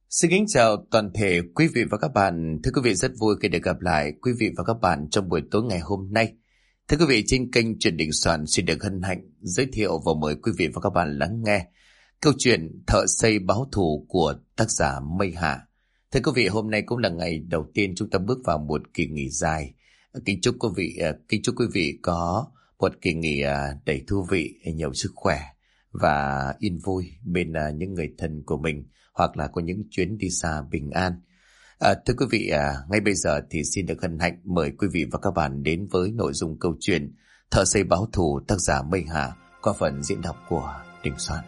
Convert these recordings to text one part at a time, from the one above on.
Xin kính chào toàn thể quý vị và các bạn. Thưa quý vị, rất vui khi được gặp lại quý vị và các bạn trong buổi tối ngày hôm nay. Thưa quý vị, trên kênh Chuyện Đình Soạn xin được hân hạnh giới thiệu và mời quý vị và các bạn lắng nghe câu chuyện Thợ Xây Báo Thù của tác giả Mây Hạ. Thưa quý vị, hôm nay cũng là ngày đầu tiên chúng ta bước vào một kỳ nghỉ dài. Kính chúc quý vị có một kỳ nghỉ đầy thú vị, nhiều sức khỏe và yên vui bên những người thân của mình, hoặc là có những chuyến đi xa bình an. Thưa quý vị, ngay bây giờ thì xin được hân hạnh mời quý vị và các bạn đến với nội dung câu chuyện Thợ Xây Báo Thù tác giả Mây Hạ qua phần diễn đọc của Đình Soạn.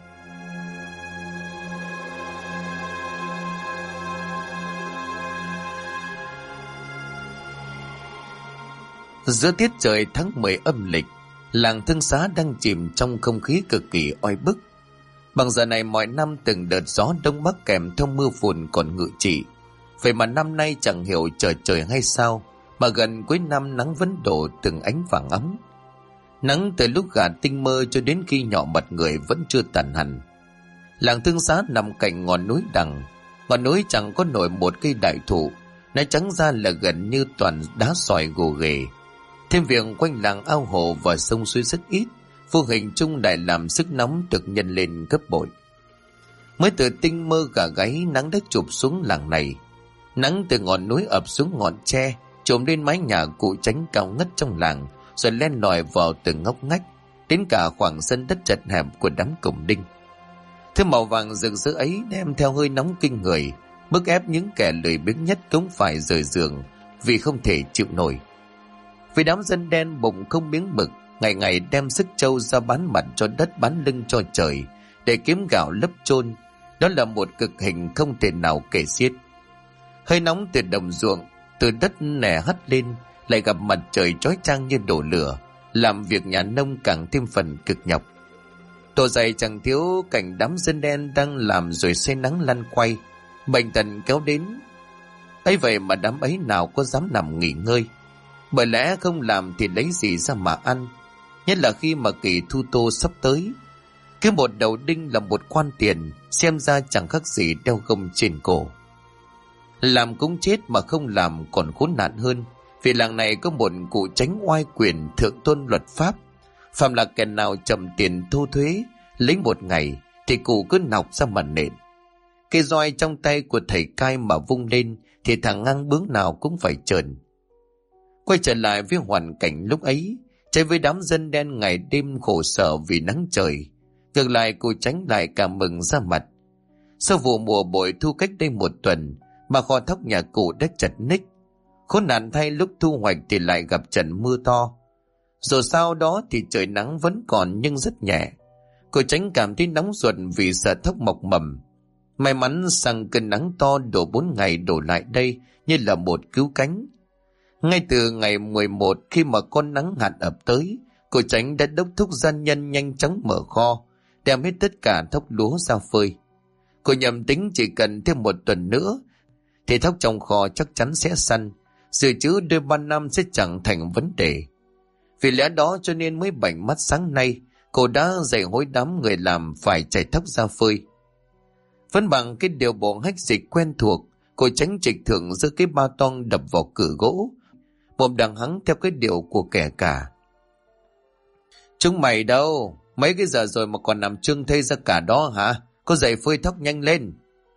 Giữa tiết trời tháng 10 âm lịch, làng Thương Xá đang chìm trong không khí cực kỳ oi bức. Bằng giờ này mọi năm từng đợt gió đông bắc kèm theo mưa phùn còn ngự trị. Vậy mà năm nay chẳng hiểu trời hay sao, mà gần cuối năm nắng vẫn đổ từng ánh vàng ấm. Nắng từ lúc gà tinh mơ cho đến khi nhỏ mặt người vẫn chưa tàn hẳn. Làng Thương Xá nằm cạnh ngọn núi đằng. Ngọn núi chẳng có nổi một cây đại thụ, nói trắng ra là gần như toàn đá sỏi gồ ghề. Thêm việc quanh làng ao hồ và sông suối rất ít, vô hình chung lại làm sức nóng được nhân lên gấp bội. Mới từ tinh mơ gà gáy, nắng đã chụp xuống làng này. Nắng từ ngọn núi ập xuống ngọn tre, trộm lên mái nhà cụ Chánh cao ngất trong làng, rồi len lỏi vào từng ngóc ngách, đến cả khoảng sân đất chật hẹp của đám cổng đinh. Thứ màu vàng rực rỡ ấy đem theo hơi nóng kinh người, bức ép những kẻ lười biếng nhất cũng phải rời giường vì không thể chịu nổi. Vì đám dân đen bụng không miếng mực, ngày ngày đem sức trâu ra bán mặt cho đất, bán lưng cho trời để kiếm gạo lấp chôn. Đó là một cực hình không thể nào kể xiết. Hơi nóng từ đồng ruộng, từ đất nẻ hắt lên, lại gặp mặt trời chói chang như đổ lửa, làm việc nhà nông càng thêm phần cực nhọc. Tổ dày chẳng thiếu cảnh đám dân đen đang làm rồi say nắng lăn quay, bệnh tật kéo đến. Ấy vậy mà đám ấy nào có dám nằm nghỉ ngơi, bởi lẽ không làm thì lấy gì ra mà ăn, nhất là khi mà kỳ thu tô sắp tới. Cứ một đầu đinh là một quan tiền, xem ra chẳng khác gì đeo gông trên cổ. Làm cũng chết mà không làm còn khốn nạn hơn, vì làng này có một cụ Chánh oai quyền thượng tôn luật pháp. Phạm là kẻ nào chậm tiền thu thuế lấy một ngày thì cụ cứ nọc ra mặt nện. Cây roi trong tay của thầy cai mà vung lên thì thằng ngang bướng nào cũng phải trờn. Quay trở lại với hoàn cảnh lúc ấy, trái với đám dân đen ngày đêm khổ sở vì nắng trời, ngược lại cụ Chánh lại cảm mừng ra mặt. Sau vụ mùa bội thu cách đây một tuần, mà kho thóc nhà cụ đã chật ních. Khốn nạn thay, lúc thu hoạch thì lại gặp trận mưa to. Rồi sau đó thì trời nắng vẫn còn nhưng rất nhẹ. Cụ Chánh cảm thấy nóng ruột vì sợ thóc mọc mầm. May mắn sang cơn nắng to đổ 4 ngày đổ lại đây như là một cứu cánh. Ngay từ ngày 11 khi mà con nắng hạn ập tới, cụ Chánh đã đốc thúc gian nhân nhanh chóng mở kho, đem hết tất cả thóc lúa ra phơi. Cô nhầm tính chỉ cần thêm một tuần nữa thì thóc trong kho chắc chắn sẽ săn, dự trữ đôi 3 năm sẽ chẳng thành vấn đề. Vì lẽ đó cho nên mới bảnh mắt sáng nay, cô đã dạy hối đám người làm phải chạy thóc ra phơi. Vẫn bằng cái điều bộ hách dịch quen thuộc, cô Chánh trịch thượng giơ cái ba toang đập vào cửa gỗ, mồm đằng hắng theo cái điệu của kẻ cả. Chúng mày đâu? Mấy cái giờ rồi mà còn nằm trương thây ra cả đó hả? Có dậy phơi thóc nhanh lên.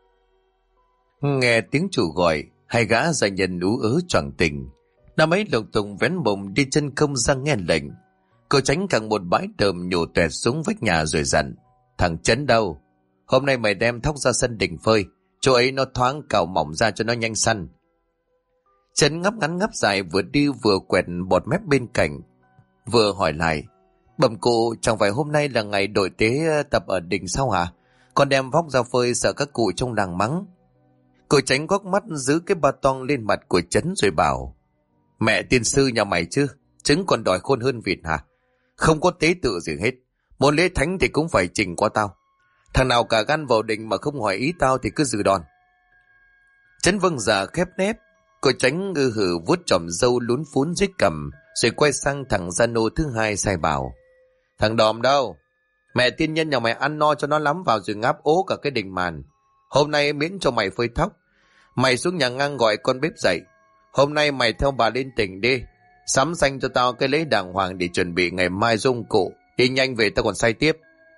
Nghe tiếng chủ gọi, hai gã gia nhân ú ớ choàng tỉnh. Năm ấy lục tùng vén mồm đi chân không ra nghe lệnh. Cô Tránh càng một bãi đờm nhổ tuẹt xuống vách nhà rồi dặn: Thằng Trấn đâu? Hôm nay mày đem thóc ra sân đình phơi, chỗ ấy nó thoáng cào mỏng ra cho nó nhanh săn. Trấn ngắp ngắn ngắp dài, vừa đi vừa quẹt bọt mép bên cạnh, vừa hỏi lại: Bẩm cụ, chẳng phải hôm nay là ngày đội tế tập ở đình sao hả? Con đem vóc ra phơi sợ các cụ trong làng mắng. Cô Tránh quắc mắt giữ cái ba toang lên mặt của Trấn rồi bảo: Mẹ tiên sư nhà mày chứ, trứng còn đòi khôn hơn vịt hả? Không có tế tự gì hết, muốn lễ thánh thì cũng phải trình qua tao. Thằng nào cả gan vào đình mà không hỏi ý tao thì cứ dự đòn. Trấn vâng dạ khép nép. Cô Tránh ngư hử vuốt chòm râu lún phún dưới cằm, rồi quay sang thằng gia nô thứ hai sai bảo: Thằng Đòm đâu? Mẹ tiên nhân nhà mày ăn no cho nó lắm vào rồi ngáp ố cả cái đình màn. Hôm nay miễn cho mày phơi thóc. Mày xuống nhà ngang gọi con bếp dậy. Hôm nay mày theo bà lên tỉnh đi. Sắm xanh cho tao cái lễ đàng hoàng để chuẩn bị ngày mai dung cụ. Đi nhanh về tao còn say tiếp.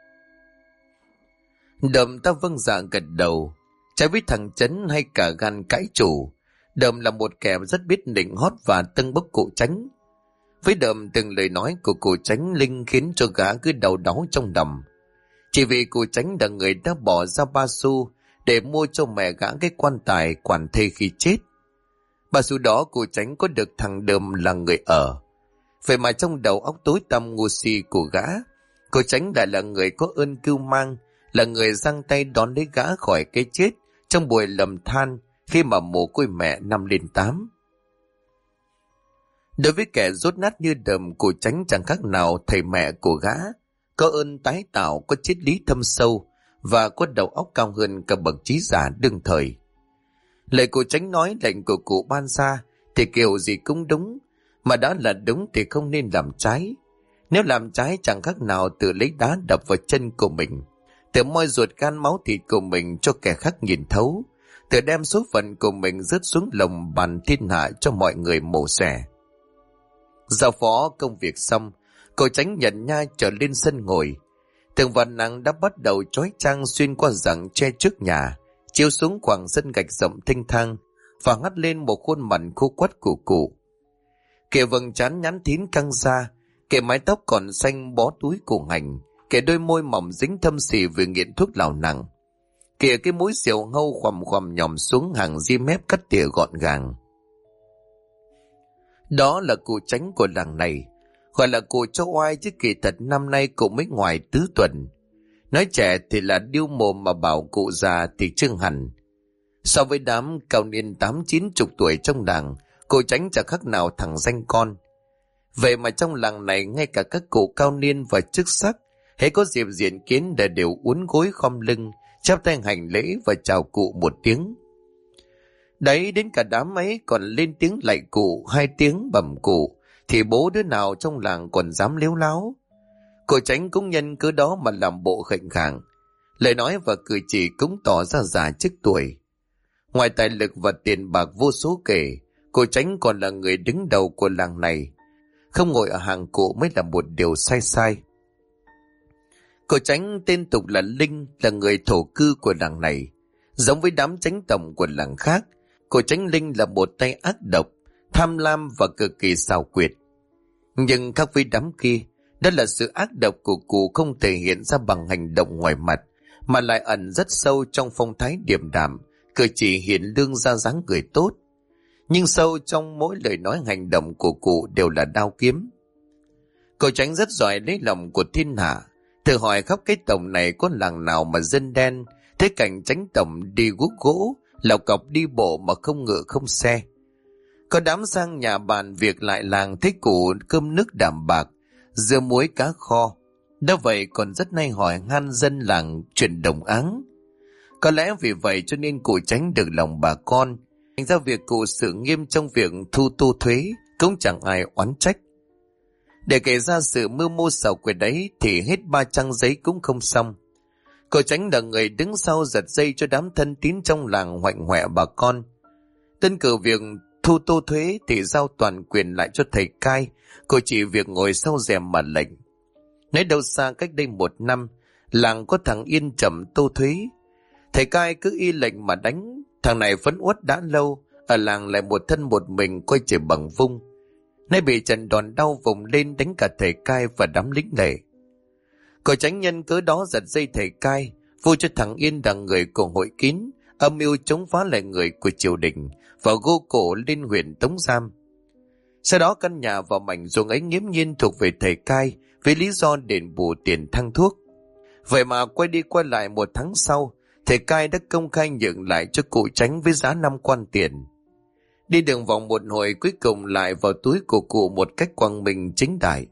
Đầm ta vâng dạ gật đầu. Trái với thằng Chấn hay cả gan cãi chủ, Đầm là một kẻ rất biết nịnh hót và tâng bốc cụ Chánh. Với Đầm, từng lời nói của cụ Chánh Linh khiến cho gã cứ đau đáu trong lòng. Chỉ vì cụ Chánh là người đã bỏ ra 3 xu để mua cho mẹ gã cái quan tài quản thê khi chết. 3 xu đó cụ Chánh có được thằng Đầm là người ở. Vậy mà trong đầu óc tối tăm ngu si của gã, cụ Chánh lại là người có ơn cưu mang, là người giang tay đón lấy gã khỏi cái chết trong buổi lầm than khi mà mồ côi mẹ năm lên 8. Đối với kẻ rốt nát như Đầm, cụ Chánh chẳng khác nào thầy mẹ của gã, có ơn tái tạo, có triết lý thâm sâu và có đầu óc cao hơn cả bậc trí giả đương thời. Lời cụ Chánh nói, lệnh của cụ ban ra thì kiểu gì cũng đúng, mà đã là đúng thì không nên làm trái. Nếu làm trái chẳng khác nào tự lấy đá đập vào chân của mình, tự moi ruột gan máu thịt của mình cho kẻ khác nhìn thấu, tự đem số phận của mình rớt xuống lồng bàn thiên hạ cho mọi người mổ xẻ. Giao phó công việc xong, cô Chánh nhận nha trở lên sân ngồi. Tường vạn nắng đã bắt đầu chói chang xuyên qua rặng tre trước nhà, chiếu xuống khoảng sân gạch rộng thênh thang và hắt lên một khuôn mặt khô quắt của cụ. Kẻ vầng trán nhắn thín căng ra, kẻ mái tóc còn xanh bó túi củ hành, kẻ đôi môi mỏng dính thâm xì vì nghiện thuốc lào nặng, kìa cái mũi xìu hâu khoằm khoằm nhòm xuống hàng ria mép cắt tỉa gọn gàng. Đó là cụ Chánh của làng này, gọi là cụ cho oai chứ kỳ thật năm nay cụ mới ngoài tứ tuần. Nói trẻ thì là điêu mồm mà bảo cụ già thì chưng hẳn. So với đám cao niên 8-90 tuổi trong làng, cụ Chánh chẳng khác nào thằng danh con. Vậy mà trong làng này ngay cả các cụ cao niên và chức sắc, hễ có dịp diện kiến đã đều uốn gối khom lưng, chắp tay hành lễ và chào cụ một tiếng. Đấy, đến cả đám ấy còn lên tiếng lạy cụ, 2 tiếng bẩm cụ, thì bố đứa nào trong làng còn dám lếu láo. Cụ Chánh cũng nhân cớ đó mà làm bộ khệnh khạng, lời nói và cử chỉ cũng tỏ ra già trước tuổi. Ngoài tài lực và tiền bạc vô số kể, cụ Chánh còn là người đứng đầu của làng này. Không ngồi ở hàng cụ mới là một điều sai sai. Cụ Chánh tên tục là Linh, là người thổ cư của làng này. Giống với đám chánh tổng của làng khác, cụ Chánh Linh là một tay ác độc, tham lam và cực kỳ xảo quyệt. Nhưng khác với đám kia, đó là sự ác độc của cụ không thể hiện ra bằng hành động ngoài mặt, mà lại ẩn rất sâu trong phong thái điềm đạm, cử chỉ hiền lương ra dáng người tốt. Nhưng sâu trong mỗi lời nói hành động của cụ đều là đao kiếm. Cụ Chánh rất giỏi lấy lòng của thiên hạ. Thử hỏi khắp cái tổng này có làng nào mà dân đen thấy cảnh Chánh tổng đi guốc gỗ, lọc cọc đi bộ mà không ngựa không xe. Có đám sang nhà bàn việc lại làng thấy cụ cơm nước đạm bạc, dưa muối cá kho. Đó vậy còn rất nay hỏi han dân làng chuyện đồng áng. Có lẽ vì vậy cho nên cụ Chánh được lòng bà con, thành ra việc cụ xử nghiêm trong việc thu tô thuế cũng chẳng ai oán trách. Để kể ra sự mưu mô xảo quyệt đấy thì hết 3 trang giấy cũng không xong. Cụ Chánh là người đứng sau giật dây cho đám thân tín trong làng hoạnh hoẹ bà con. Đơn cử việc thu tô thuế thì giao toàn quyền lại cho thầy cai, cô chỉ việc ngồi sau rèm mà lệnh. Nói đâu xa cách đây 1 năm, làng có thằng Yên chậm tô thuế. Thầy cai cứ y lệnh mà đánh, thằng này phấn uất đã lâu, ở làng lại một thân một mình coi trời bằng vung. Nay bị trận đòn đau vùng lên đánh cả thầy cai và đám lính lệ. Cô Chánh nhân cớ đó giật dây thầy cai, vui cho thằng Yên là người của hội kín, âm mưu chống phá lại người của triều đình và gô cổ lên huyện Tống Giam. Sau đó căn nhà và mảnh ruộng ấy nghiễm nhiên thuộc về thầy cai với lý do đền bù tiền thang thuốc. Vậy mà quay đi quay lại 1 tháng sau, thầy cai đã công khai nhượng lại cho cụ Chánh với giá 5 quan tiền. Đi đường vòng một hồi cuối cùng lại vào túi của cụ một cách quang minh chính đại.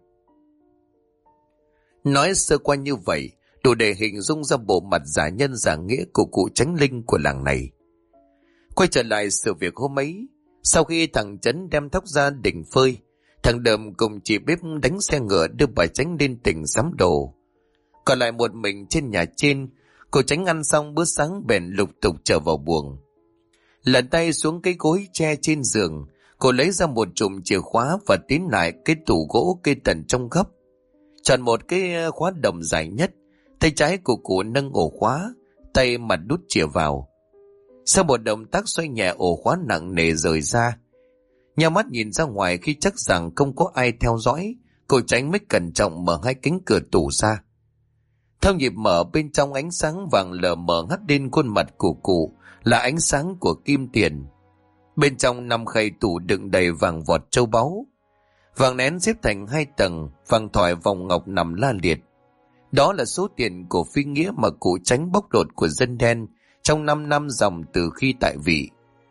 Nói sơ qua như vậy, đủ để hình dung ra bộ mặt giả nhân giả nghĩa của cụ Chánh Linh của làng này. Quay trở lại sự việc hôm ấy, sau khi thằng Chấn đem thóc ra đỉnh phơi, thằng Đầm cùng chị bếp đánh xe ngựa đưa bà Chánh lên tỉnh sắm đồ. Còn lại một mình trên nhà trên, Cô Tránh ăn xong bữa sáng bèn lục tục trở vào buồng. Lật tay xuống cái gối tre trên giường, cô lấy ra một chùm chìa khóa và tiến lại cái tủ gỗ cây tần trong góc. Chọn một cái khóa đồng dài nhất, tay trái của cụ nâng ổ khóa, tay mặt đút chìa vào. Sau một động tác xoay nhẹ ổ khóa nặng nề rời ra. Nhắm mắt nhìn ra ngoài khi chắc rằng không có ai theo dõi, cô Tránh mới cẩn trọng mở hai cánh cửa tủ ra. Theo nhịp mở, bên trong ánh sáng vàng lờ mờ hắt lên khuôn mặt của cụ là ánh sáng của kim tiền. Bên trong 5 khay tủ đựng đầy vàng vọt châu báu. Vàng nén xếp thành 2 tầng, vàng thỏi vòng ngọc nằm la liệt. Đó là số tiền của phi nghĩa mà cụ Tránh bóc lột của dân đen trong 5 năm dòng từ khi tại vị.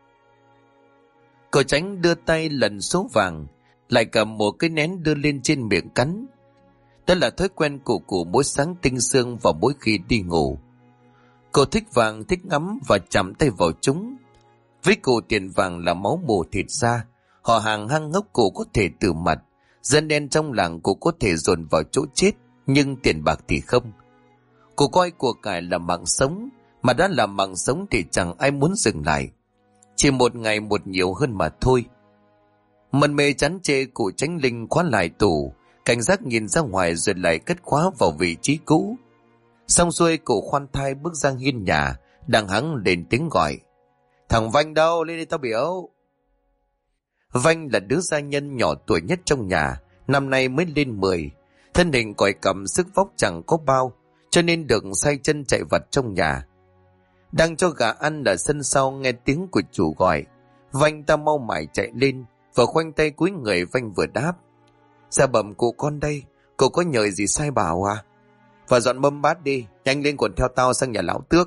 Cụ Tránh đưa tay lần số vàng, lại cầm một cái nén đưa lên trên miệng cắn. Đó là thói quen của cụ mỗi sáng tinh sương và mỗi khi đi ngủ. Cô thích vàng, thích ngắm và chạm tay vào chúng. Với cụ tiền vàng là máu mù thịt da, họ hàng hang ngốc cụ có thể từ mặt, dân đen trong làng cụ có thể dồn vào chỗ chết, nhưng tiền bạc thì không. Cụ coi của cải là mạng sống, mà đã là mạng sống thì chẳng ai muốn dừng lại. Chỉ một ngày một nhiều hơn mà thôi. Mân mê chán chê, cụ Tránh Linh khóa lại tủ, cảnh giác nhìn ra ngoài rồi lại cất khóa vào vị trí cũ. Xong xuôi, cụ khoan thai bước ra hiên nhà, đang hắng lên tiếng gọi: "Thằng Vanh đâu, lên đây tao biểu." Vanh là đứa gia nhân nhỏ tuổi nhất trong nhà, năm nay mới lên 10. Thân hình còi cằm, sức vóc chẳng có bao, cho nên được sai chân chạy vặt trong nhà. Đang cho gà ăn ở sân sau, nghe tiếng của chủ gọi, Vanh ta mau mải chạy lên, vừa khoanh tay cúi người Vanh vừa đáp: "Dạ bẩm cụ con đây, cụ có nhờ gì sai bảo à? Và dọn mâm bát đi, nhanh lên còn theo tao sang nhà lão Tước."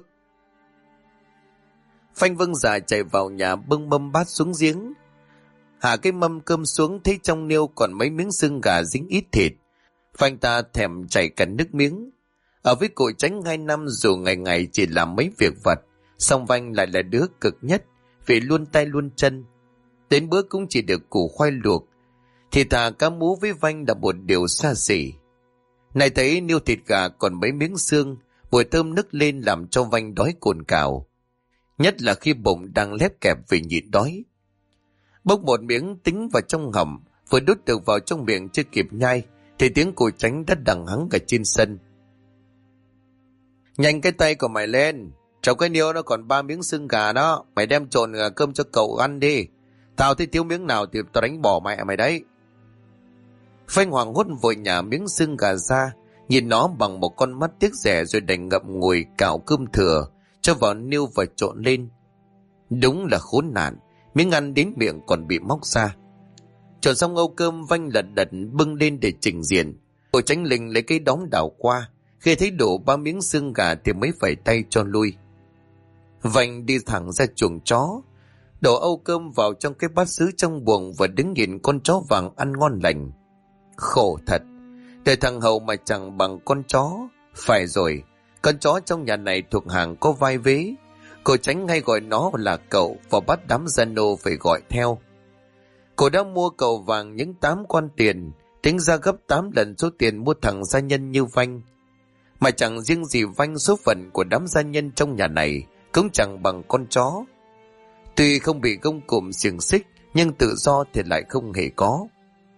Phanh vâng dạ chạy vào nhà bưng mâm bát xuống giếng. Hạ cái mâm cơm xuống, thấy trong niêu còn mấy miếng xương gà dính ít thịt. Phanh ta thèm chảy cả nước miếng. Ở với cụ Tránh 2 năm, dù ngày ngày chỉ làm mấy việc vặt, song Vanh lại là đứa cực nhất, vì luôn tay luôn chân. Đến bữa cũng chỉ được củ khoai luộc, thì thà cá mú với Vanh là một điều xa xỉ. Này thấy niêu thịt gà còn mấy miếng xương, mùi thơm nức lên làm cho Vanh đói cồn cào. Nhất là khi bụng đang lép kẹp vì nhịn đói. Bốc một miếng tính vào trong hầm, vừa đút được vào trong miệng chưa kịp nhai, thì tiếng cụ Tránh đã đằng hắng cả trên sân: "Nhanh cái tay của mày lên, trong cái niêu nó còn 3 miếng xương gà đó, mày đem trộn cơm cho cậu ăn đi. Tao thấy thiếu miếng nào thì tao đánh bỏ mẹ mày đấy." Phanh hoàng hốt vội nhả miếng xương gà ra, nhìn nó bằng một con mắt tiếc rẻ, rồi đành ngậm ngùi cạo cơm thừa cho vào niêu và trộn lên. Đúng là khốn nạn, miếng ăn đến miệng còn bị móc ra. Trộn xong âu cơm, Vanh lật đật bưng lên để trình diện. Cô Tránh Linh lấy cái đóng đảo qua, khi thấy đổ 3 miếng xương gà thì mới phải tay cho lui. Vanh đi thẳng ra chuồng chó, đổ âu cơm vào trong cái bát sứ trong buồng và đứng nhìn con chó vàng ăn ngon lành. Khổ thật, đời thằng Hậu mà chẳng bằng con chó. Phải rồi, con chó trong nhà này thuộc hàng có vai vế. Cô Tránh hay gọi nó là cậu, và bắt đám gia nô phải gọi theo. Cô đã mua cậu vàng những 8 con tiền, tính ra gấp 8 lần số tiền mua thằng gia nhân như Vanh. Mà chẳng riêng gì Vanh, số phận của đám gia nhân trong nhà này cũng chẳng bằng con chó. Tuy không bị gông cùm xiềng xích, nhưng tự do thì lại không hề có.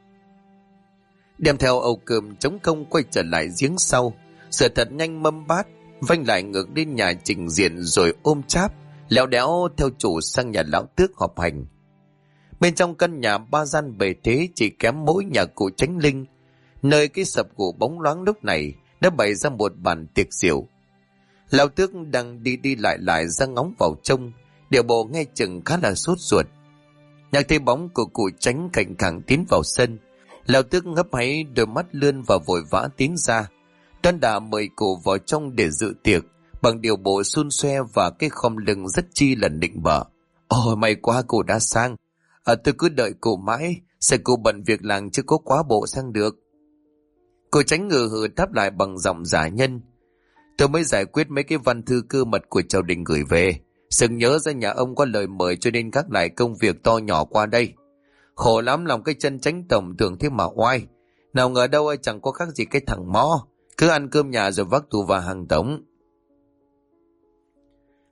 Đem theo âu cơm trống không quay trở lại giếng sau, sửa thật nhanh mâm bát, Vanh lại ngược đến nhà trình diện, rồi ôm cháp léo đéo theo chủ sang nhà lão Tước họp hành. Bên trong căn nhà 3 gian bề thế, chỉ kém mỗi nhà cụ Tránh Linh, nơi cái sập gỗ bóng loáng lúc này đã bày ra một bàn tiệc rượu. Lão Tước đang đi đi lại ra ngóng vào trông, điệu bộ nghe chừng khá là sốt ruột. Nhạc thấy bóng của cụ Tránh cạnh cẳng tiến vào sân, Lão Tước ngấp háy đôi mắt lươn và vội vã tiến ra, đoan đà mời cụ vào trong để dự tiệc bằng điệu bộ xun xoe và cái khom lưng rất chi là nịnh bợ. "Ôi may quá cụ đã sang, tôi cứ đợi cụ mãi, sợ cụ bận việc làng chứ có quá bộ sang được." Cụ Tránh ngừ hừ đáp lại bằng giọng giả nhân: "Tôi mới giải quyết mấy cái văn thư cơ mật của triều đình gửi về, sừng nhớ ra nhà ông có lời mời cho nên gác lại công việc to nhỏ qua đây. Khổ lắm lòng cái chân Tránh tổng tưởng thế mà oai, nào ngờ đâu chẳng có khác gì cái thằng mõ, cứ ăn cơm nhà rồi vác tù vào hàng tổng."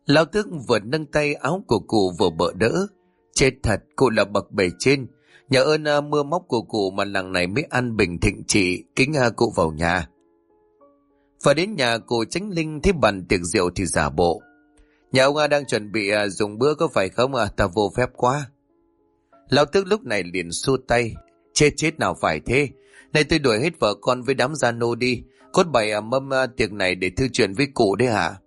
Lão Tước vừa nâng tay áo của cụ vừa bợ đỡ. Chết thật, cụ là bậc bề trên. Nhờ ơn mưa móc của cụ mà làng này mới an bình thịnh trị, kính cụ vào nhà. Và đến nhà cụ Chánh Linh thấy bàn tiệc rượu thì giả bộ. Nhà ông đang chuẩn bị dùng bữa có phải không ta vô phép quá. Lão Tước lúc này liền xua tay. Chết nào phải thế. Này tôi đuổi hết vợ con với đám gia nô đi. Cốt bày mâm tiệc này để thư chuyện với cụ đấy hả?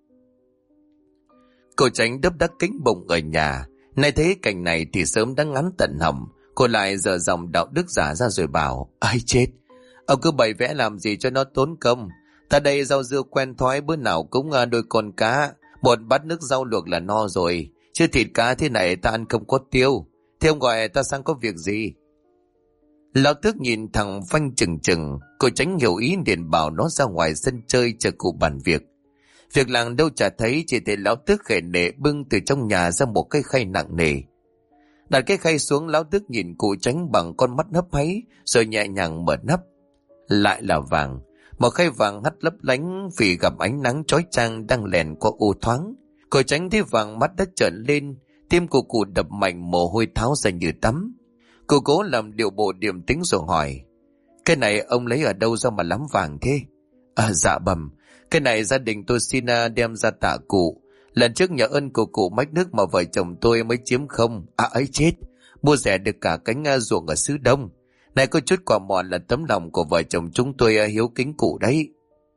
Cô Chánh đấp đắc kính bụng ở nhà. Này thấy cảnh này thì sớm đã ngắn tận hầm. Cô lại dở dòng đạo đức giả ra rồi bảo. Ai chết, ông cứ bày vẽ làm gì cho nó tốn công. Ta đây rau dưa quen thói, bữa nào cũng đôi con cá, một bát nước rau luộc là no rồi. Chứ thịt cá thế này ta ăn không có tiêu. Thế ông gọi ta sang có việc gì? Lão Tước nhìn thằng Phanh chừng chừng. Cô Chánh hiểu ý liền bảo nó ra ngoài sân chơi chờ cụ bàn việc. Việc làng đâu chả thấy, chỉ thấy Lão Tước khề nệ bưng từ trong nhà ra một cái khay nặng nề. Đặt cái khay xuống, Lão Tước nhìn cụ Chánh bằng con mắt hấp háy rồi nhẹ nhàng mở nắp. Lại là vàng, một khay vàng hắt lấp lánh vì gặp ánh nắng chói chang đang lèn qua ô thoáng. Cụ Chánh thấy vàng mắt đã trợn lên, tim của cụ đập mạnh, mồ hôi tháo ra như tắm. Cụ cố làm điệu bộ điềm tĩnh rồi hỏi. Cái này ông lấy ở đâu ra mà lắm vàng thế? Dạ bẩm, cái này gia đình tôi xin đem ra tạ cụ. Lần trước nhờ ơn của cụ mách nước mà vợ chồng tôi mới chiếm không. Ấy chết, mua rẻ được cả cánh ruộng ở xứ Đông. Này có chút quả mọn là tấm lòng của vợ chồng chúng tôi hiếu kính cụ đấy.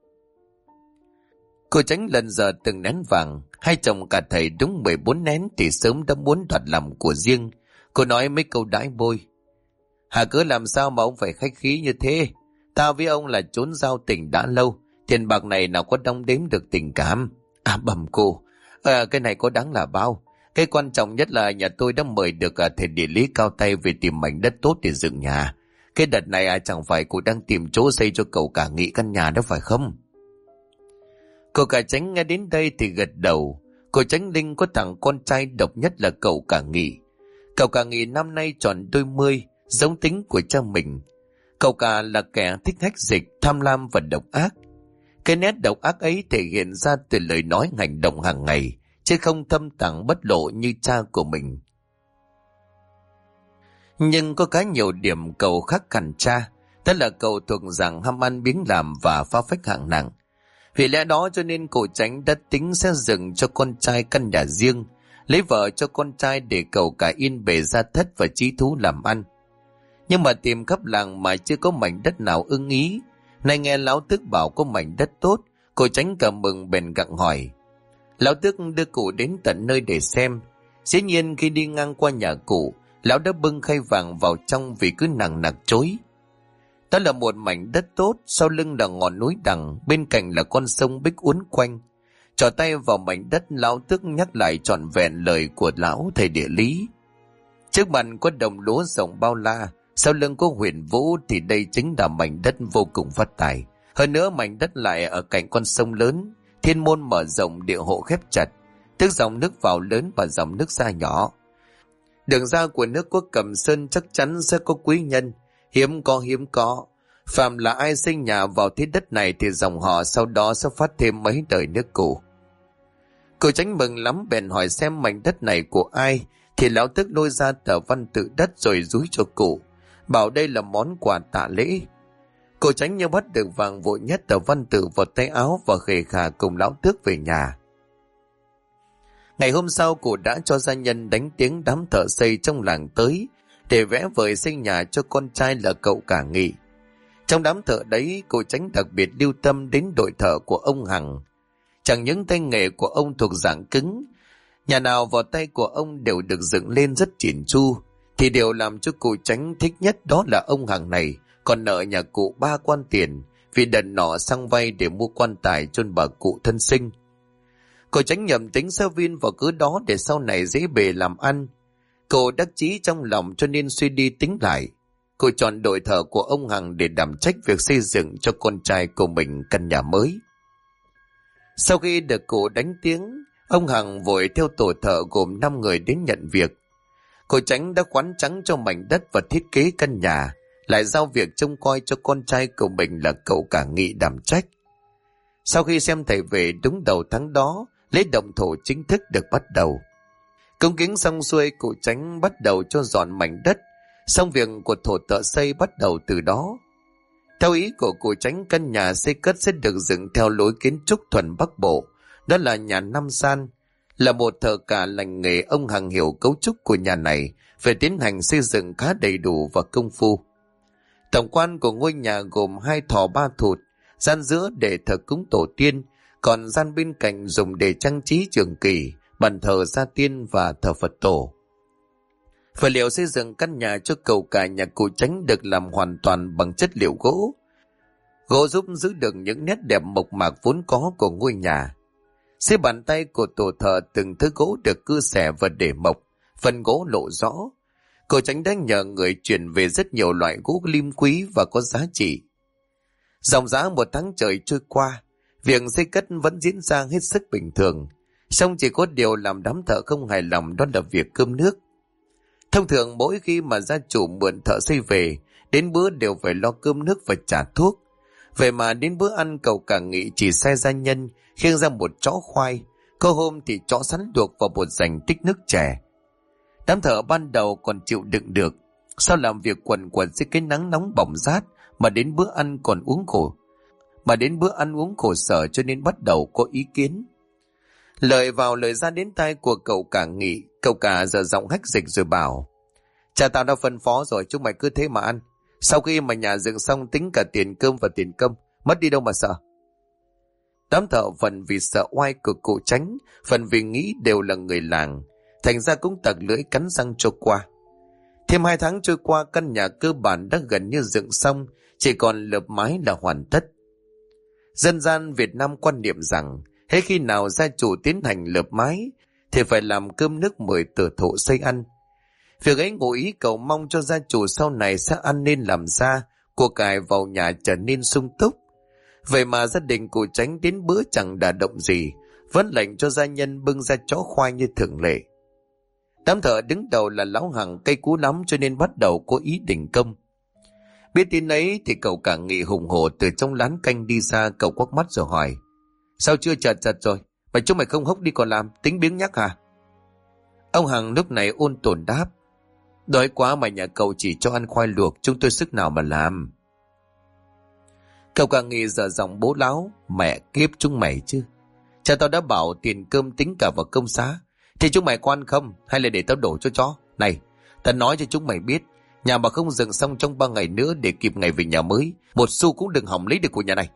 Cô Chánh lần giờ từng nén vàng, hai chồng cả thầy đúng 14 nén thì sớm đã muốn đoạt làm của riêng. Cô nói mấy câu đãi bôi. Hà cớ làm sao mà ông phải khách khí như thế? Ta với ông là trốn giao tình đã lâu, tiền bạc này nào có đong đếm được tình cảm. Bẩm cô, cái này có đáng là bao. Cái quan trọng nhất là nhà tôi đã mời được thầy địa lý cao tay về tìm mảnh đất tốt để dựng nhà. Cái đợt này chẳng phải cô đang tìm chỗ xây cho cậu Cả Nghị căn nhà đó phải không? Cậu Cả Chánh nghe đến đây thì gật đầu. Cô Chánh Linh có thằng con trai độc nhất là cậu Cả Nghị. Cậu Cả Nghị năm nay tròn đôi mươi, giống tính của cha mình. Cậu Cả là kẻ thích hách dịch, tham lam và độc ác. Cái nét độc ác ấy thể hiện ra từ lời nói hành động hàng ngày, chứ không thâm tàng bất lộ như cha của mình. Nhưng có cái nhiều điểm cậu khác hẳn cha, tức là cậu thuộc dạng ham ăn biếng làm và phá phách hạng nặng. Vì lẽ đó cho nên cậu Chánh đã tính sẽ dựng cho con trai căn nhà riêng, lấy vợ cho con trai để cậu Cả yên bề gia thất và chí thú làm ăn. Nhưng mà tìm khắp làng mà chưa có mảnh đất nào ưng ý. Nay nghe Lão Tước bảo có mảnh đất tốt, cậu Chánh cảm mừng bèn gặng hỏi. Lão Tước đưa cụ đến tận nơi để xem. Dĩ nhiên khi đi ngang qua nhà cụ, Lão đã bưng khay vàng vào trong vì cứ nằng nặc chối. Đó là một mảnh đất tốt, sau lưng là ngọn núi đằng, bên cạnh là con sông Bích uốn quanh. Trỏ tay vào mảnh đất, Lão Tước nhắc lại trọn vẹn lời của lão thầy địa lý. Trước mặt có đồng lúa rộng bao la, sau lưng có huyền vũ thì đây chính là mảnh đất vô cùng phát tài. Hơn nữa mảnh đất lại ở cạnh con sông lớn, thiên môn mở rộng, địa hộ khép chặt, tức dòng nước vào lớn và dòng nước ra nhỏ. Đường ra của nước quốc Cẩm Sơn chắc chắn sẽ có quý nhân, hiếm có. Phàm là ai sinh nhà vào thế đất này thì dòng họ sau đó sẽ phát thêm mấy đời nước cụ. Cậu Chánh mừng lắm bèn hỏi xem mảnh đất này của ai, thì Lão Tước lôi ra tờ văn tự đất rồi dúi cho cụ, bảo đây là món quà tạ lễ. Cậu Chánh như bắt được vàng vội nhét tờ văn tự vào tay áo và khề khà cùng Lão Tước về nhà. Ngày hôm sau cụ đã cho gia nhân đánh tiếng đám thợ xây trong làng tới để vẽ vời xây nhà cho con trai là cậu Cả Nghị. Trong đám thợ đấy, cụ Chánh đặc biệt lưu tâm đến đội thợ của ông Hằng. Chẳng những tay nghề của ông thuộc dạng cứng, nhà nào vào tay của ông đều được dựng lên rất chỉn chu, thì điều làm cho cụ Chánh thích nhất đó là ông Hằng này còn nợ nhà cụ 3 quan tiền vì đợt nọ sang vay để mua quan tài chôn bà cụ thân sinh. Cụ Chánh nhầm tính sơ viên vào cứ đó để sau này dễ bề làm ăn. Cậu đắc chí trong lòng cho nên suy đi tính lại. Cô chọn đội thợ của ông Hằng để đảm trách việc xây dựng cho con trai của mình căn nhà mới. Sau khi được cụ đánh tiếng, ông Hằng vội theo tổ thợ gồm 5 người đến nhận việc. Cô Chánh đã khoán trắng cho mảnh đất và thiết kế căn nhà, lại giao việc trông coi cho con trai của mình là cậu Cả Nghị đảm trách. Sau khi xem thầy về đúng đầu tháng đó, lễ động thổ chính thức được bắt đầu. Cúng kiến xong xuôi, cụ Chánh bắt đầu cho dọn mảnh đất, xong việc của thổ thợ xây bắt đầu từ đó. Theo ý của cụ Chánh, căn nhà xây cất sẽ được dựng theo lối kiến trúc thuần Bắc Bộ, đó là nhà 5 gian. Là một thợ cả lành nghề, ông Hằng hiểu cấu trúc của nhà này, phải tiến hành xây dựng khá đầy đủ và công phu. Tổng quan của ngôi nhà gồm 2 thò 3 thụt, gian giữa để thờ cúng tổ tiên, còn gian bên cạnh dùng để trang trí trường kỳ, bàn thờ gia tiên và thờ Phật tổ. Vật liệu xây dựng căn nhà cho cầu cả nhà cụ Chánh được làm hoàn toàn bằng chất liệu gỗ. Gỗ giúp giữ được những nét đẹp mộc mạc vốn có của ngôi nhà. Dưới bàn tay của tổ thờ, từng thứ gỗ được cưa xẻ và để mộc, phần gỗ lộ rõ. Cụ Chánh đã nhờ người chuyển về rất nhiều loại gỗ lim quý và có giá trị. Dòng dã 1 tháng trời trôi qua, việc xây cất vẫn diễn ra hết sức bình thường. Song chỉ có điều làm đám thợ không hài lòng, đó là việc cơm nước. Thông thường mỗi khi mà gia chủ mượn thợ xây về, đến bữa đều phải lo cơm nước và trả thuốc. Vậy mà đến bữa ăn cậu cả Nghị chỉ sai gia nhân khiêng ra một chõ khoai, có hôm thì chõ sắn luộc vào một rành tích nước chè. Đám thợ ban đầu còn chịu đựng được, sau làm việc quần quật dưới cái nắng nóng bỏng rát mà đến bữa ăn uống khổ sở, cho nên bắt đầu có ý kiến. Lời vào lời ra đến tai của cậu cả Nghị, cậu cả giờ giọng hách dịch rồi bảo: Cha tao đã phân phó rồi, chúng mày cứ thế mà ăn. Sau khi mà nhà dựng xong tính cả tiền cơm và tiền công, mất đi đâu mà sợ. Đám thợ phần vì sợ oai của cụ Chánh, phần vì nghĩ đều là người làng, thành ra cũng tặc lưỡi cắn răng cho qua. Thêm 2 tháng trôi qua, căn nhà cơ bản đã gần như dựng xong, chỉ còn lợp mái là hoàn tất. Dân gian Việt Nam quan niệm rằng hễ khi nào gia chủ tiến hành lợp mái thì phải làm cơm nước mời tử thổ xây ăn. Việc ấy ngụ ý cầu mong cho gia chủ sau này sẽ ăn nên làm ra, của cải vào nhà trở nên sung túc. Vậy mà gia đình cụ Chánh đến bữa chẳng đả động gì, vẫn lệnh cho gia nhân bưng ra chó khoai như thường lệ. Đám thợ đứng đầu là lão Hằng cây cú lắm, cho nên bắt đầu có ý đình công. Biết tin ấy thì cậu cả Nghị hùng hổ từ trong lán canh đi ra, cậu quắc mắt rồi hỏi: Sao chưa chật rồi? Mà chúng mày không hốc đi còn làm, tính biếng nhắc hả? Ông Hằng lúc này ôn tồn đáp: Đói quá mà nhà cậu chỉ cho ăn khoai luộc, chúng tôi sức nào mà làm. Cậu cả Nghị giờ giọng bố láo: Mẹ kiếp chúng mày chứ, cha tao đã bảo tiền cơm tính cả vào công xá, thì chúng mày có ăn không, hay là để tao đổ cho chó? Này, tao nói cho chúng mày biết, nhà mà không dựng xong trong 3 ngày nữa để kịp ngày về nhà mới, 1 xu cũng đừng hỏng lấy được của nhà này.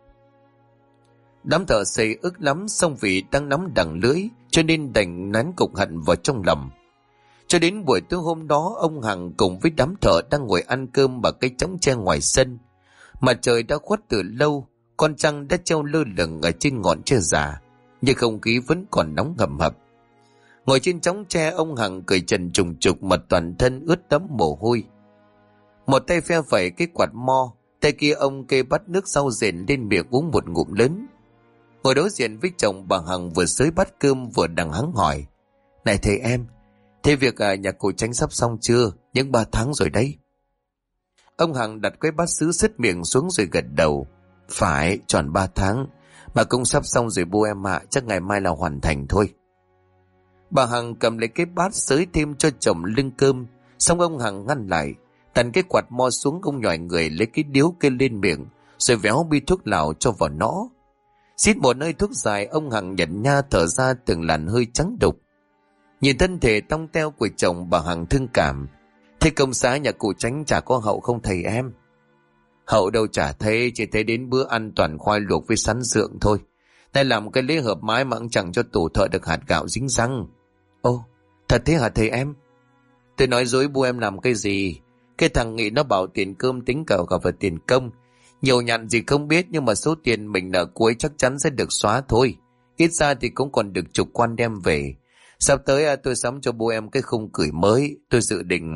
Đám thợ xây ức lắm, song vì đang nắm đằng lưỡi cho nên đành nén cục hận vào trong lòng. Cho đến buổi tối hôm đó, ông Hằng cùng với đám thợ đang ngồi ăn cơm bằng cái chõng tre ngoài sân. Mặt trời đã khuất từ lâu, con trăng đã treo lơ lửng ở trên ngọn tre già, nhưng không khí vẫn còn nóng hầm hập. Ngồi trên chõng tre, ông Hằng cười trần trùng trục, mặt toàn thân ướt đẫm mồ hôi. Một tay phe phẩy cái quạt mo, tay kia ông kê bát nước rau rền lên miệng uống một ngụm lớn. Ngồi đối diện với chồng, bà Hằng vừa xới bát cơm vừa đằng hắng hỏi: Này thầy em, thế việc nhà cụ Chánh sắp xong chưa? Những 3 tháng rồi đấy. Ông Hằng đặt cái bát sứ sứt miệng xuống rồi gật đầu: Phải, tròn 3 tháng, mà cũng sắp xong rồi bố em ạ, chắc ngày mai là hoàn thành thôi. Bà Hằng cầm lấy cái bát xới thêm cho chồng lưng cơm, xong ông Hằng ngăn lại, đặt cái quạt mo xuống, ông nhòi người lấy cái điếu kê lên miệng, rồi véo bi thuốc lào cho vào nó. Xít một hơi thuốc dài, ông Hằng nhẫn nha thở ra từng làn hơi trắng đục. Nhìn thân thể tong teo của chồng, bà Hằng thương cảm: Thế công xá nhà cụ Chánh chả có hậu không thầy em? Hậu đâu chả thấy, chỉ thấy đến bữa ăn toàn khoai luộc với sắn dượng thôi. Nay làm cái lễ hợp mái mà cũng chẳng cho tổ thợ được hạt gạo dính răng. Ô, thật thế hả thầy em? Tôi nói dối bu em làm cái gì? Cái thằng Nghị nó bảo tiền cơm tính cả vào tiền công. Nhiều nhặn gì không biết, nhưng mà số tiền mình nợ cuối chắc chắn sẽ được xóa thôi. Ít ra thì cũng còn được chục quan đem về. Sắp tới tôi sắm cho bố em cái khung cửi mới. Tôi dự định...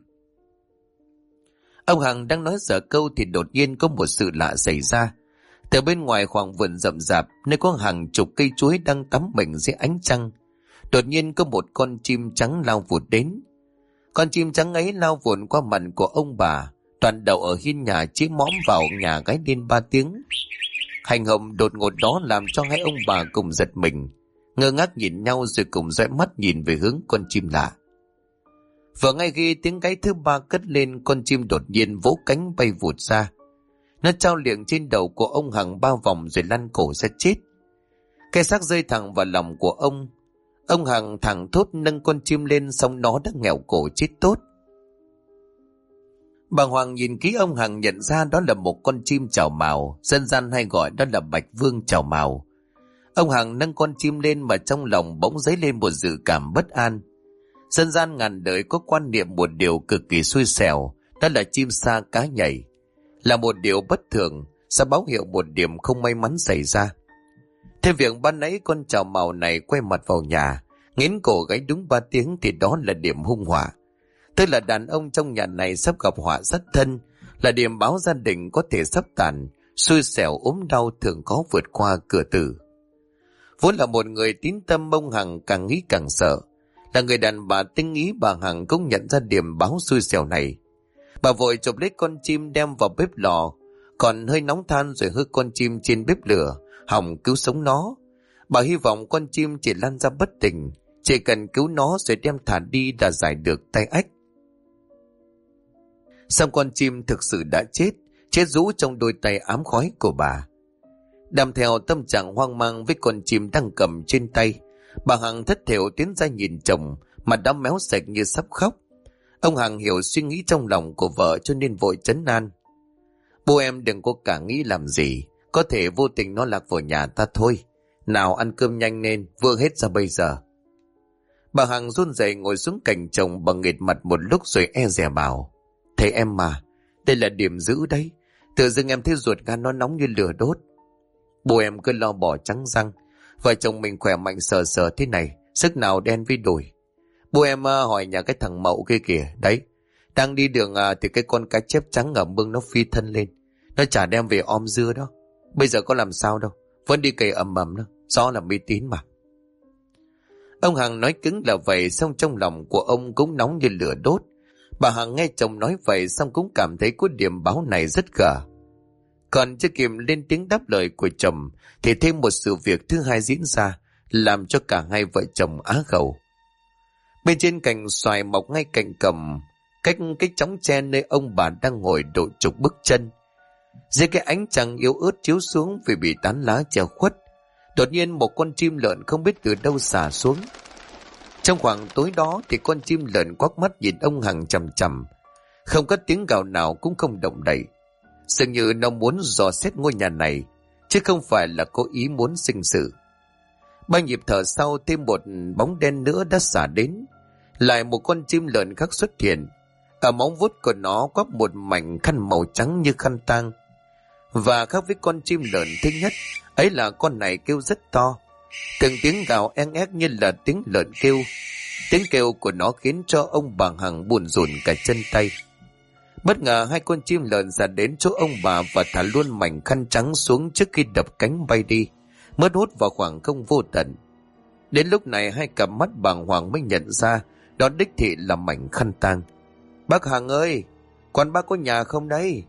Ông Hằng đang nói dở câu thì đột nhiên có một sự lạ xảy ra. Từ bên ngoài khoảng vườn rậm rạp, nơi có hàng chục cây chuối đang tắm mình dưới ánh trăng, đột nhiên có một con chim trắng lao vụt đến. Con chim trắng ấy lao vụt qua mặt của ông bà, toàn đậu ở hiên nhà, chỉ mõm vào nhà gáy lên 3 tiếng. Hành động đột ngột đó làm cho hai ông bà cùng giật mình. ngơ ngác nhìn nhau rồi cùng dõi mắt nhìn về hướng con chim lạ. Và ngay khi tiếng gáy thứ ba cất lên, con chim đột nhiên vỗ cánh bay vụt ra. Nó trao liệng trên đầu của ông Hằng 3 vòng rồi lăn cổ ra chết. Cái xác rơi thẳng vào lòng của ông. Ông Hằng thẳng thốt nâng con chim lên, xong nó đã nghẹo cổ chết tốt. Bà Hoàng nhìn kỹ ông Hằng nhận ra đó là một con chim chảo mào, dân gian hay gọi đó là bạch vương chảo mào. Ông Hằng nâng con chim lên mà trong lòng bỗng dấy lên một dự cảm bất an. Dân gian ngàn đời có quan niệm một điều cực kỳ xui xẻo, đó là chim sa cá nhảy. Là một điều bất thường, sẽ báo hiệu một điểm không may mắn xảy ra. Thêm việc ban nãy con chảo mào này quay mặt vào nhà, nghiến cổ gáy đúng 3 tiếng thì đó là điểm hung họa. Tức là đàn ông trong nhà này sắp gặp họa rất thân, là điểm báo gia đình có thể sắp tàn, xui xẻo ốm đau thường khó vượt qua cửa tử. Vốn là một người tín tâm, ông Hằng càng nghĩ càng sợ. Là người đàn bà tinh ý, bà Hằng cũng nhận ra điểm báo xui xẻo này. Bà vội chụp lấy con chim đem vào bếp lò, còn hơi nóng than rồi hư con chim trên bếp lửa, hòng cứu sống nó. Bà hy vọng con chim chỉ lăn ra bất tỉnh, chỉ cần cứu nó rồi đem thả đi là giải được tay ách. Xong con chim thực sự đã chết, chết rũ trong đôi tay ám khói của bà. Đam theo tâm trạng hoang mang với con chim đang cầm trên tay, bà Hằng thất thểu tiến ra nhìn chồng, mặt đã méo sạch như sắp khóc. Ông Hằng hiểu suy nghĩ trong lòng của vợ cho nên vội trấn an. Bố em đừng có cả nghĩ làm gì, có thể vô tình nó lạc vào nhà ta thôi. Nào ăn cơm nhanh lên, vừa hết ra bây giờ. Bà Hằng run rẩy ngồi xuống cạnh chồng, bà nghệt mặt một lúc rồi e dè bảo. Thầy em mà, đây là điểm dữ đấy. Tự dưng em thấy ruột gan nó nóng như lửa đốt. Bố em cứ lo bỏ trắng răng, vợ chồng mình khỏe mạnh sờ sờ thế này, sức nào đen với đùi. Bố em hỏi nhà cái thằng Mậu kia kìa, đấy, đang đi đường thì cái con cá chép trắng ở mương nó phi thân lên, nó chả đem về om dưa đó. Bây giờ có làm sao đâu, vẫn đi cày ầm ầm đó, do là mê tín mà. Ông Hằng nói cứng là vậy, xong trong lòng của ông cũng nóng như lửa đốt. Bà Hằng nghe chồng nói vậy xong cũng cảm thấy có điểm báo này rất gở. Còn chưa kịp lên tiếng đáp lời của chồng thì thêm một sự việc thứ hai diễn ra, làm cho cả hai vợ chồng á khẩu. Bên trên cành xoài mọc ngay cạnh cầm, cách cái chõng tre nơi ông bà đang ngồi độ chục bước chân. Dưới cái ánh trăng yếu ớt chiếu xuống vì bị tán lá che khuất, đột nhiên một con chim lợn không biết từ đâu xả xuống. Trong khoảng tối đó thì con chim lợn quắc mắt nhìn ông Hằng chằm chằm, không có tiếng gào nào cũng không động đậy. Dường như nó muốn dò xét ngôi nhà này, chứ không phải là có ý muốn sinh sự. Ba nhịp thở sau, thêm một bóng đen nữa đã xả đến. Lại một con chim lợn khác xuất hiện. Ở móng vuốt của nó quắp một mảnh khăn màu trắng như khăn tang. Và khác với con chim lợn thứ nhất, ấy là con này kêu rất to. Từng tiếng gào eng ép như là tiếng lợn kêu. Tiếng kêu của nó khiến cho ông bà Hằng buồn rùn cả chân tay. Bất ngờ hai con chim lợn ra đến chỗ ông bà và thả luôn mảnh khăn trắng xuống trước khi đập cánh bay đi, mất hút vào khoảng không vô tận. Đến lúc này hai cặp mắt bàng hoàng mới nhận ra đó đích thị là mảnh khăn tang. Bác Hằng ơi, con bác có nhà không đấy?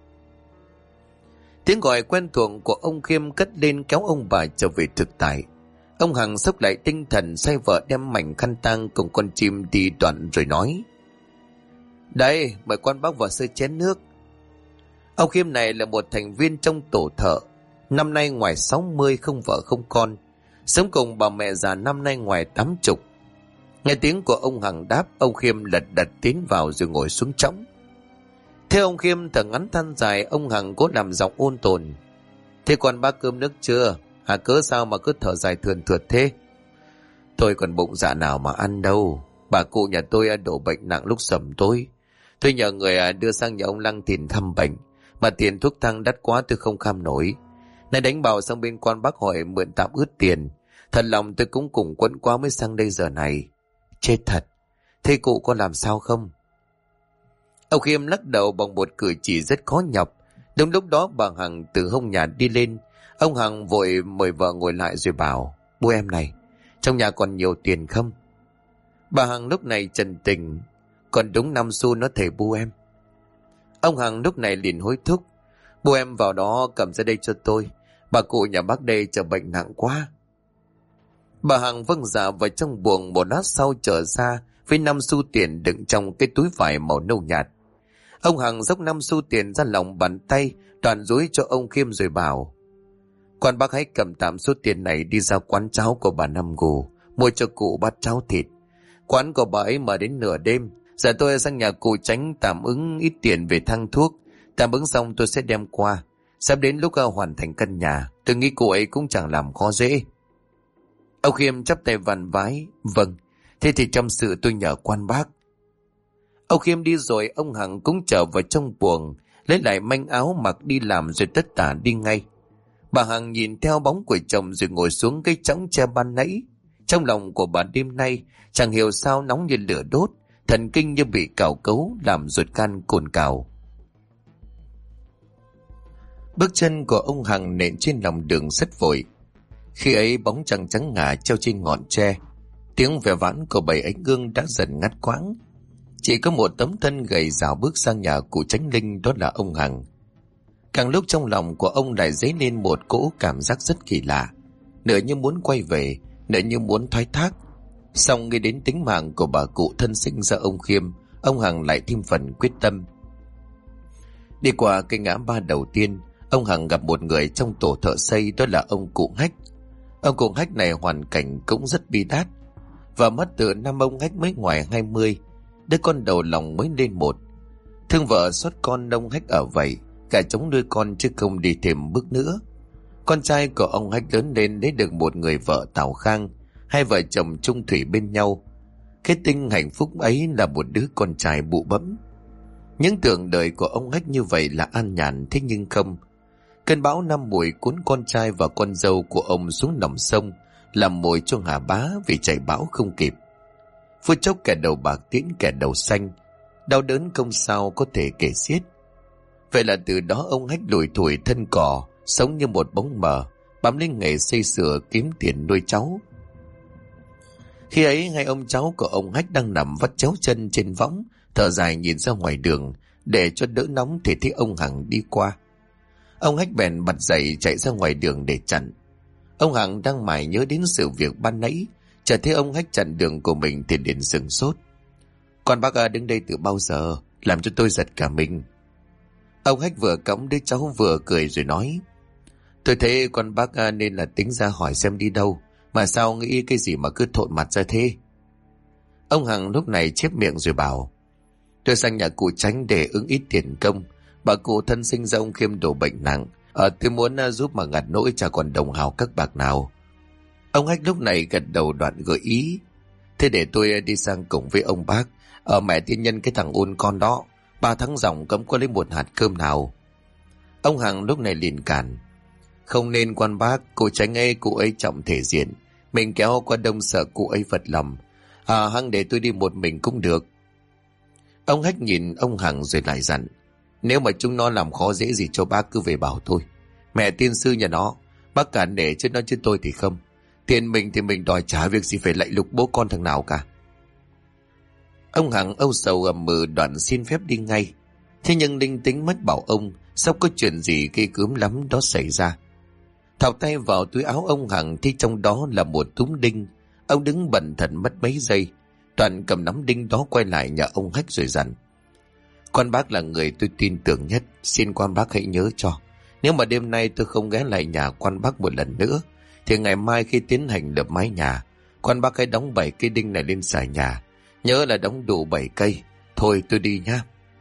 Tiếng gọi quen thuộc của ông Khiêm cất lên kéo ông bà trở về thực tại. Ông Hằng xốc lại tinh thần, sai vợ đem mảnh khăn tang cùng con chim đi đoạn rồi nói. Đây, mời con bác vào sơi chén nước. Ông Khiêm này là một thành viên trong tổ thợ, năm nay ngoài 60, không vợ không con, sống cùng bà mẹ già năm nay ngoài 80. Nghe tiếng của ông Hằng đáp, ông Khiêm lật đật tiến vào rồi ngồi xuống trống. Theo ông Khiêm thở ngắn than dài, ông Hằng cố làm giọng ôn tồn. Thế con bác cơm nước chưa? Hả, cớ sao mà cứ thở dài thườn thượt thế? Tôi còn bụng dạ nào mà ăn đâu. Bà cụ nhà tôi đổ bệnh nặng lúc sẩm tối. Tôi nhờ người đưa sang nhà ông Lăng Thìn thăm bệnh, mà tiền thuốc thang đắt quá tôi không kham nổi. Nay đánh bào sang bên quan bác hỏi mượn tạm ướt tiền. Thật lòng tôi cũng cùng quẫn quá mới sang đây giờ này. Chết thật. Thế cụ có làm sao không? Ông Khiêm lắc đầu bằng một cử chỉ rất khó nhọc. Đúng lúc đó bà Hằng từ hông nhà đi lên. Ông Hằng vội mời vợ ngồi lại rồi bảo. Bố em này, trong nhà còn nhiều tiền không? Bà Hằng lúc này trần tình. Còn đúng 5 xu nó thề bu em. Ông Hằng lúc này liền hối thúc. Bố em vào đó cầm ra đây cho tôi. Bà cụ nhà bác đây chờ bệnh nặng quá. Bà Hằng vâng dạ vào trong buồng, một lát sau trở ra với 5 xu tiền đựng trong cái túi vải màu nâu nhạt. Ông Hằng dốc 5 xu tiền ra lòng bàn tay, toàn dúi cho ông Khiêm rồi bảo: "Quan bác hãy cầm tạm số tiền này đi ra quán cháo của bà Năm Gù, mua cho cụ bát cháo thịt. Quán của bà ấy mở đến nửa đêm, giờ tôi sang nhà cụ Tránh tạm ứng ít tiền về thang thuốc. Tạm ứng xong tôi sẽ đem qua. Sắp đến lúc hoàn thành căn nhà, tôi nghĩ cụ ấy cũng chẳng làm khó dễ." Ông Khiêm chắp tay vàn vái: "Vâng, thế thì trong sự tôi nhờ quan bác." Ông Khiêm đi rồi, ông Hằng cũng trở vào trong buồng, lấy lại manh áo mặc đi làm rồi tất tả đi ngay. Bà Hằng nhìn theo bóng của chồng rồi ngồi xuống cái chõng tre ban nãy. Trong lòng của bà đêm nay chẳng hiểu sao nóng như lửa đốt, thần kinh như bị cào cấu, làm ruột gan cồn cào. Bước chân của ông Hằng nện trên lòng đường rất vội. Khi ấy bóng trăng trắng ngà treo trên ngọn tre, tiếng ve vãn của bầy ánh gương đã dần ngắt quãng. Chỉ có một tấm thân gầy rào bước sang nhà cụ Chánh Linh, đó là ông Hằng. Càng lúc trong lòng của ông lại dấy lên một cỗ cảm giác rất kỳ lạ, nửa như muốn quay về, nửa như muốn thoái thác. Xong nghĩ đến tính mạng của bà cụ thân sinh ra ông Khiêm, ông Hằng lại thêm phần quyết tâm. Đi qua cây ngã ba đầu tiên, ông Hằng gặp một người trong tổ thợ xây, đó là ông cụ Hách. Ông cụ Hách này hoàn cảnh cũng rất bi đát, và mất từ năm ông Hách mới ngoài 20, đứa con đầu lòng mới lên một. Thương vợ xót con, ông Hách ở vậy, cả chống nuôi con chứ không đi thêm bước nữa. Con trai của ông Hách lớn lên lấy được một người vợ Tào Khang, hai vợ chồng chung thủy bên nhau. Kết tinh hạnh phúc ấy là một đứa con trai bụ bẫm. Những tưởng đời của ông Hách như vậy là an nhàn, thế nhưng không. Cơn bão năm mùi cuốn con trai và con dâu của ông xuống lòng sông, làm mồi cho Hà Bá vì chạy bão không kịp. Phút chốc kẻ đầu bạc tiễn kẻ đầu xanh, đau đớn không sao có thể kể xiết. Vậy là từ đó ông Hách lủi thủi thân cỏ, sống như một bóng mờ, bám lên nghề xây sửa kiếm tiền nuôi cháu. Khi ấy hai ông cháu của ông Hách đang nằm vắt chéo chân trên võng, thở dài nhìn ra ngoài đường để cho đỡ nóng, thì thấy ông Hằng đi qua. Ông Hách bèn bật dậy chạy ra ngoài đường để chặn. Ông Hằng đang mải nhớ đến sự việc ban nãy, chợt thấy ông Hách chặn đường của mình thì liền sửng sốt. "Con bác đứng đây từ bao giờ, làm cho tôi giật cả mình." Ông Hách vừa cõng đứa cháu vừa cười rồi nói: "Tôi thấy con bác nên là tính ra hỏi xem đi đâu, mà sao nghĩ cái gì mà cứ thộn mặt ra thế." Ông Hằng lúc này chép miệng rồi bảo: "Tôi sang nhà cụ Tránh để ứng ít tiền công. Bà cụ thân sinh ra ông Khiêm đổ bệnh nặng, tôi muốn giúp mà ngặt nỗi chả còn đồng hào các bạc nào." Ông Hách lúc này gật đầu đoạn gợi ý: "Thế để tôi đi sang cùng với ông bác. Mẹ tiên nhân cái thằng ôn con đó, 3 tháng ròng cấm có lấy một hạt cơm nào." Ông Hằng lúc này liền cản: "Không nên quan bác, cụ Tránh ấy cụ ấy trọng thể diện, mình kéo qua đông sợ cụ ấy vật lòng. Hằng để tôi đi một mình cũng được." Ông Hách nhìn ông Hằng rồi lại dặn: "Nếu mà chúng nó làm khó dễ gì cho bác cứ về bảo thôi. Mẹ tiên sư nhà nó, bác cản để chứ nó chứ tôi thì không. Tiền mình thì mình đòi, trả việc gì phải lạy lục bố con thằng nào cả." Ông Hằng âu sầu ầm mừ đoạn xin phép đi ngay. Thế nhưng linh tính mất bảo ông sắp có chuyện gì ghê gớm lắm đó xảy ra. Thọc tay vào túi áo ông Hằng thì trong đó là một túm đinh. Ông đứng bần thần mất mấy giây, đoạn cầm nắm đinh đó quay lại nhà ông Hách rồi dặn: "Quan bác là người tôi tin tưởng nhất, xin quan bác hãy nhớ cho. Nếu mà đêm nay tôi không ghé lại nhà quan bác một lần nữa, thì ngày mai khi tiến hành đập mái nhà, quan bác hãy đóng 7 cây đinh này lên xà nhà. Nhớ là đóng đủ 7 cây. Thôi tôi đi nhá."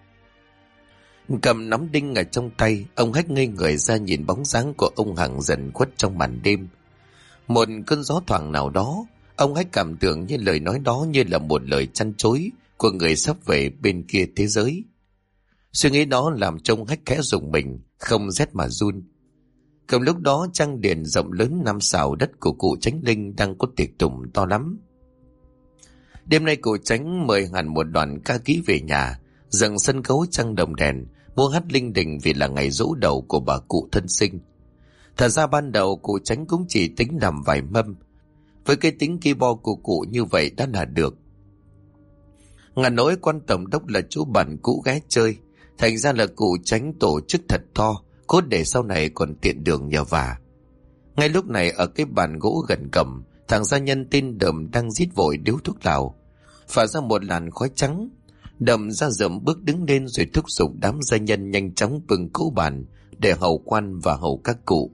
Cầm nắm đinh ở trong tay, ông Hách ngây người ra nhìn bóng dáng của ông Hằng dần khuất trong màn đêm. Một cơn gió thoảng nào đó, ông Hách cảm tưởng như lời nói đó như là một lời chăn chối của người sắp về bên kia thế giới. Suy nghĩ đó làm cho ông Hách khẽ rùng mình, không rét mà run. Cầm lúc đó trăng điện rộng lớn năm xào đất của cụ Chánh Linh đang có tiệc tùng to lắm. Đêm nay cụ Chánh mời hẳn một đoàn ca kỹ về nhà, dựng sân khấu trăng đồng đèn, múa hát linh đình vì là ngày giỗ đầu của bà cụ thân sinh. Thật ra ban đầu cụ Chánh cũng chỉ tính làm vài mâm, với cái tính keyboard của cụ như vậy đã là được. Ngàn nỗi quan tổng đốc là chú bản cũ ghé chơi, thành ra là cụ Chánh tổ chức thật to, cốt để sau này còn tiện đường nhờ vả. Ngay lúc này ở cái bàn gỗ gần cầm, thằng gia nhân tên Đầm đang rít vội điếu thuốc lào, phả ra một làn khói trắng. Đầm ra dậm bước đứng lên rồi thúc giục đám gia nhân nhanh chóng bưng cỗ bàn để hầu quan và hầu các cụ.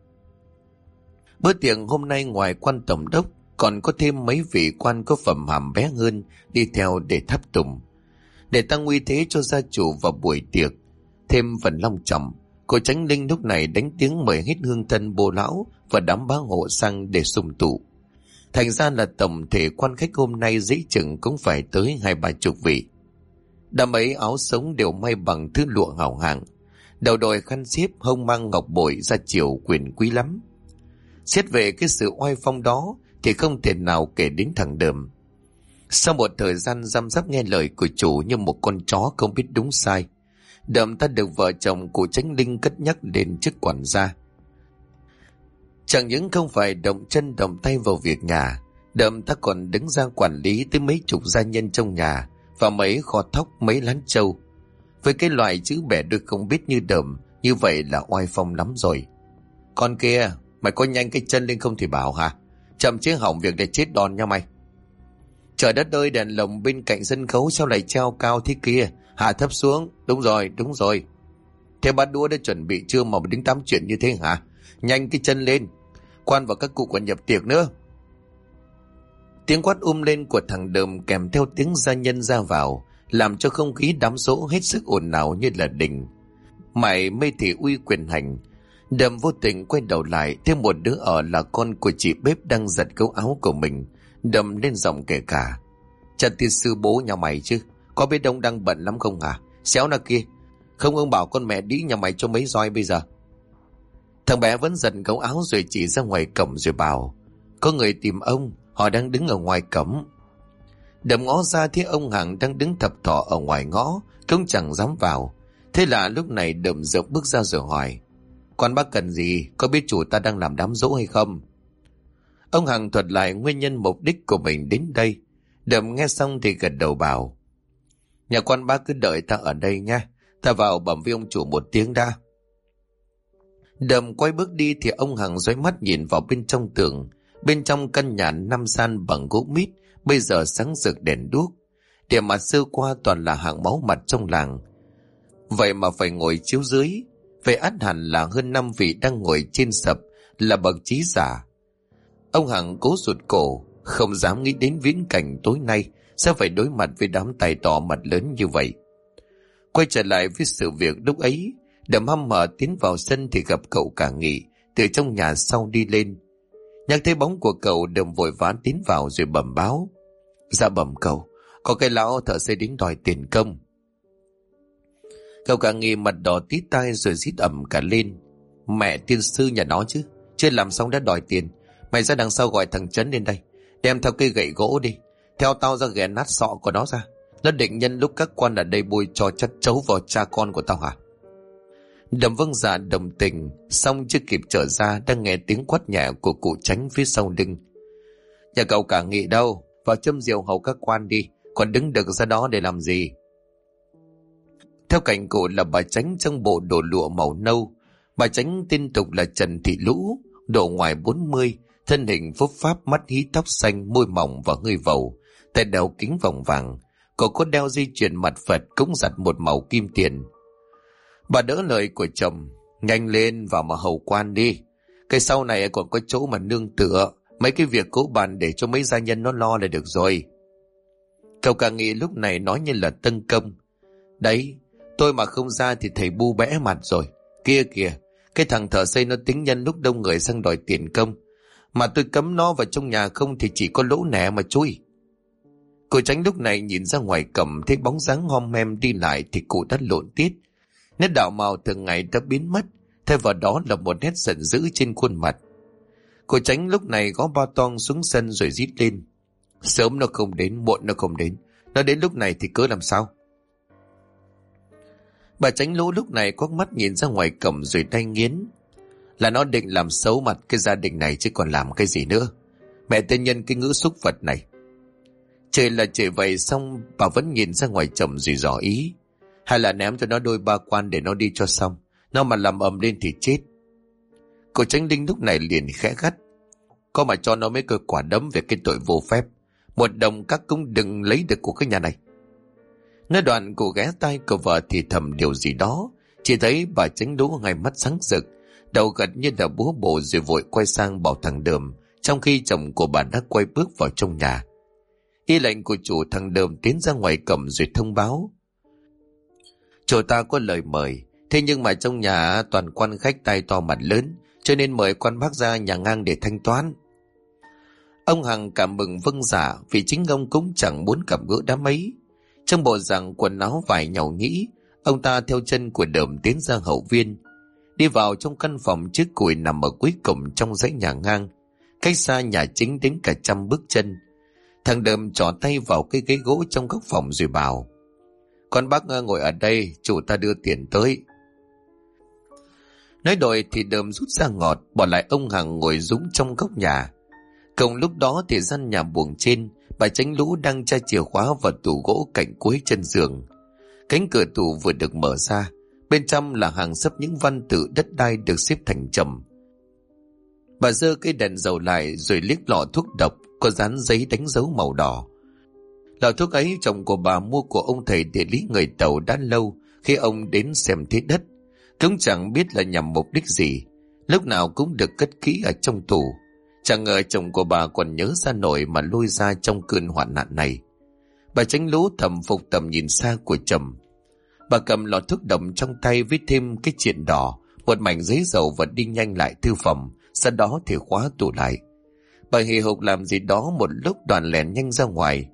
Bữa tiệc hôm nay ngoài quan tổng đốc còn có thêm mấy vị quan có phẩm hàm bé hơn đi theo để thắp tùng, để tăng uy thế cho gia chủ vào buổi tiệc thêm phần long trọng. Cô Chánh Linh lúc này đánh tiếng mời hết hương thân bô lão và đám bá hộ sang để sum tụ. Thành ra là tổng thể quan khách hôm nay dễ chừng cũng phải tới 20-30 vị. Đám ấy áo sống đều may bằng thứ lụa hảo hạng, đầu đội khăn xiếp, hông mang ngọc bội, ra chiều quyền quý lắm. Xét về cái sự oai phong đó thì không thể nào kể đến thằng Đờm. Sau một thời gian răm rắp nghe lời của chủ như một con chó không biết đúng sai, Đờm ta được vợ chồng của Chánh Linh cất nhắc lên chức quản gia. Chẳng những không phải động chân động tay vào việc nhà, Đờm ta còn đứng ra quản lý tới mấy chục gia nhân trong nhà và mấy kho thóc, mấy lán trâu. Với cái loại chữ bẻ đôi không biết như Đờm, như vậy là oai phong lắm rồi. Con kia, mày có nhanh cái chân lên không thì bảo hả? Chậm chế hỏng việc để chết đòn nha mày. Trời đất ơi, đèn lồng bên cạnh sân khấu sao lại treo cao thế kia? Hạ thấp xuống. Đúng rồi. Thế bát đũa đã chuẩn bị chưa mà đứng tám chuyện như thế hả? Nhanh cái chân lên. Quan và các cụ còn nhập tiệc nữa. Tiếng quát lên của thằng Đờm kèm theo tiếng gia nhân ra vào, làm cho không khí đám giỗ hết sức ồn ào như là đình. Mày mê thì uy quyền hành. Đờm vô tình quay đầu lại, thêm một đứa ở là con của chị bếp đang giật gấu áo của mình. Đâm lên giọng kể cả: Chặt tiên sư bố nhà mày chứ, có biết đông đang bận lắm không hả? Xéo na kia, không ông bảo con mẹ đĩ nhà mày cho mấy roi bây giờ. Thằng bé vẫn giật gấu áo rồi chỉ ra ngoài cổng rồi bảo: Có người tìm ông, họ đang đứng ở ngoài cổng. Đâm ngó ra thấy ông Hằng đang đứng thập thọ ở ngoài ngõ, cũng chẳng dám vào. Thế là lúc này Đâm rộng bước ra rồi hỏi: Quan bác cần gì, có biết chủ ta đang làm đám giỗ hay không? Ông Hằng thuật lại nguyên nhân mục đích của mình đến đây. Đầm nghe xong thì gật đầu bảo: Nhà quan bác cứ đợi ta ở đây nha, ta vào bẩm với ông chủ một tiếng đã. Đầm quay bước đi thì ông Hằng dõi mắt nhìn vào bên trong tường. Bên trong căn nhà 5 gian bằng gỗ mít bây giờ sáng rực đèn đuốc. Điểm mặt sơ qua toàn là hàng máu mặt trong làng. Vậy mà phải ngồi chiếu dưới. Vậy ắt hẳn là hơn 5 vị đang ngồi trên sập là bậc trí giả. Ông Hằng cố rụt cổ, không dám nghĩ đến viễn cảnh tối nay sẽ phải đối mặt với đám tài tỏ mặt lớn như vậy. Quay trở lại với sự việc lúc ấy, Đầm hăm hở tiến vào sân thì gặp cậu Cả Nghị từ trong nhà sau đi lên. Nhắc thấy bóng của cậu, Đầm vội vã tiến vào rồi bẩm báo: Dạ bẩm cậu, có cái lão thợ xây đến đòi tiền công. Cậu Cả Nghị mặt đỏ tít tai rồi rít ầm cả lên: Mẹ tiên sư nhà nó chứ, chưa làm xong đã đòi tiền. Mày ra đằng sau gọi thằng Trấn lên đây, đem theo cây gậy gỗ đi, theo tao ra ghé nát sọ của nó ra. Nó định nhân lúc các quan ở đây bôi cho chất chấu vào cha con của tao hả? Đầm vâng dạ đồng tình, xong chưa kịp trở ra đang nghe tiếng quát nhẹ của cụ Tránh phía sau lưng: Nhà cậu Cả Nghị đâu, vào châm rượu hầu các quan đi, còn đứng được ra đó để làm gì? Theo cạnh cụ là bà Tránh trong bộ đồ lụa màu nâu. Bà Tránh tên tục là Trần Thị Lũ, độ ngoài 40, thân hình phúc pháp, mắt hí, tóc xanh, môi mỏng và hơi vầu, tay đeo kính vòng vàng. Cô có đeo dây chuyền mặt Phật cũng giặt một màu kim tiền. Bà đỡ lời của chồng: Nhanh lên vào mà hầu quan đi, cái sau này còn có chỗ mà nương tựa. Mấy cái việc cố bàn để cho mấy gia nhân nó lo là được rồi. Cậu Cả Nghị lúc này nói như là tân công: Đấy, tôi mà không ra thì thầy bu bẽ mặt rồi. Kia kìa, cái thằng thợ xây nó tính nhân lúc đông người sang đòi tiền công, mà tôi cấm nó vào trong nhà không thì chỉ có lỗ nẻ mà chui. Cô Tránh lúc này nhìn ra ngoài cổng thấy bóng dáng hom hem đi lại thì cụ đã lộn tiết. Nét đạo mạo thường ngày đã biến mất, thay vào đó là một nét giận dữ trên khuôn mặt. Cô Tránh lúc này gõ ba toang xuống sân rồi rít lên: Sớm nó không đến, muộn nó không đến, nó đến lúc này thì cớ làm sao? Bà Tránh Lũ lúc này quắc mắt nhìn ra ngoài cổng rồi tay nghiến: Là nó định làm xấu mặt cái gia đình này chứ còn làm cái gì nữa. Mẹ tên nhân cái ngữ xúc vật này. Trời là trời vậy, xong bà vẫn nhìn ra ngoài chồng rồi dò ý: Hay là ném cho nó đôi ba quan để nó đi cho xong, nó mà làm ầm lên thì chết. Cô Tránh Linh lúc này liền khẽ gắt: có mà cho nó mấy cái quả đấm về cái tội vô phép. 1 đồng các cũng đừng lấy được của cái nhà này. Nói đoạn cô ghé tai của vợ thì thầm điều gì đó. Chỉ thấy bà Chánh Lũ hai mắt sáng rực, đầu gật như là búa bổ, rồi vội quay sang bảo thằng Đờm, trong khi chồng của bà đã quay bước vào trong nhà. Y lệnh của chủ, thằng Đờm tiến ra ngoài cổng rồi thông báo: Chủ ta có lời mời, thế nhưng mà trong nhà toàn quan khách tai to mặt lớn, cho nên mời quan bác ra nhà ngang để thanh toán. Ông Hằng cảm mừng vâng dạ, vì chính ông cũng chẳng muốn gặp gỡ đám ấy. Trong bộ dạng quần áo vải nhàu nhĩ, ông ta theo chân của Đờm tiến ra hậu viên, đi vào trong căn phòng trước củi nằm ở cuối cùng trong dãy nhà ngang, cách xa nhà chính đến cả 100 bước chân. Thằng Đờm trỏ tay vào cái ghế gỗ trong góc phòng rồi bảo: Con bác ngồi ở đây, chủ ta đưa tiền tới. Nói rồi thì Đờm rút ra ngọt, bỏ lại ông Hằng ngồi rúng trong góc nhà. Cùng lúc đó thì gian nhà buồng trên, bà Chánh Lũ đang tra chìa khóa vào tủ gỗ cạnh cuối chân giường. Cánh cửa tủ vừa được mở ra, bên trong là hàng xấp những văn tự đất đai được xếp thành chồng. Bà giơ cây đèn dầu lại rồi liếc lọ thuốc độc có dán giấy đánh dấu màu đỏ. Lọ thuốc ấy chồng của bà mua của ông thầy địa lý người Tàu đã lâu khi ông đến xem thế đất. Cũng chẳng biết là nhằm mục đích gì, lúc nào cũng được cất kỹ ở trong tủ. Chẳng ngờ chồng của bà còn nhớ ra nổi mà lôi ra trong cơn hoạn nạn này. Bà Chánh Lũ thầm phục tầm nhìn xa của chồng. Bà cầm lọ thuốc độc trong tay, viết thêm cái chuyện đỏ, một mảnh giấy dầu và đi nhanh lại thư phòng, sau đó thì khóa tủ lại. Bà hì hục làm gì đó một lúc đoàn lẻn nhanh ra ngoài.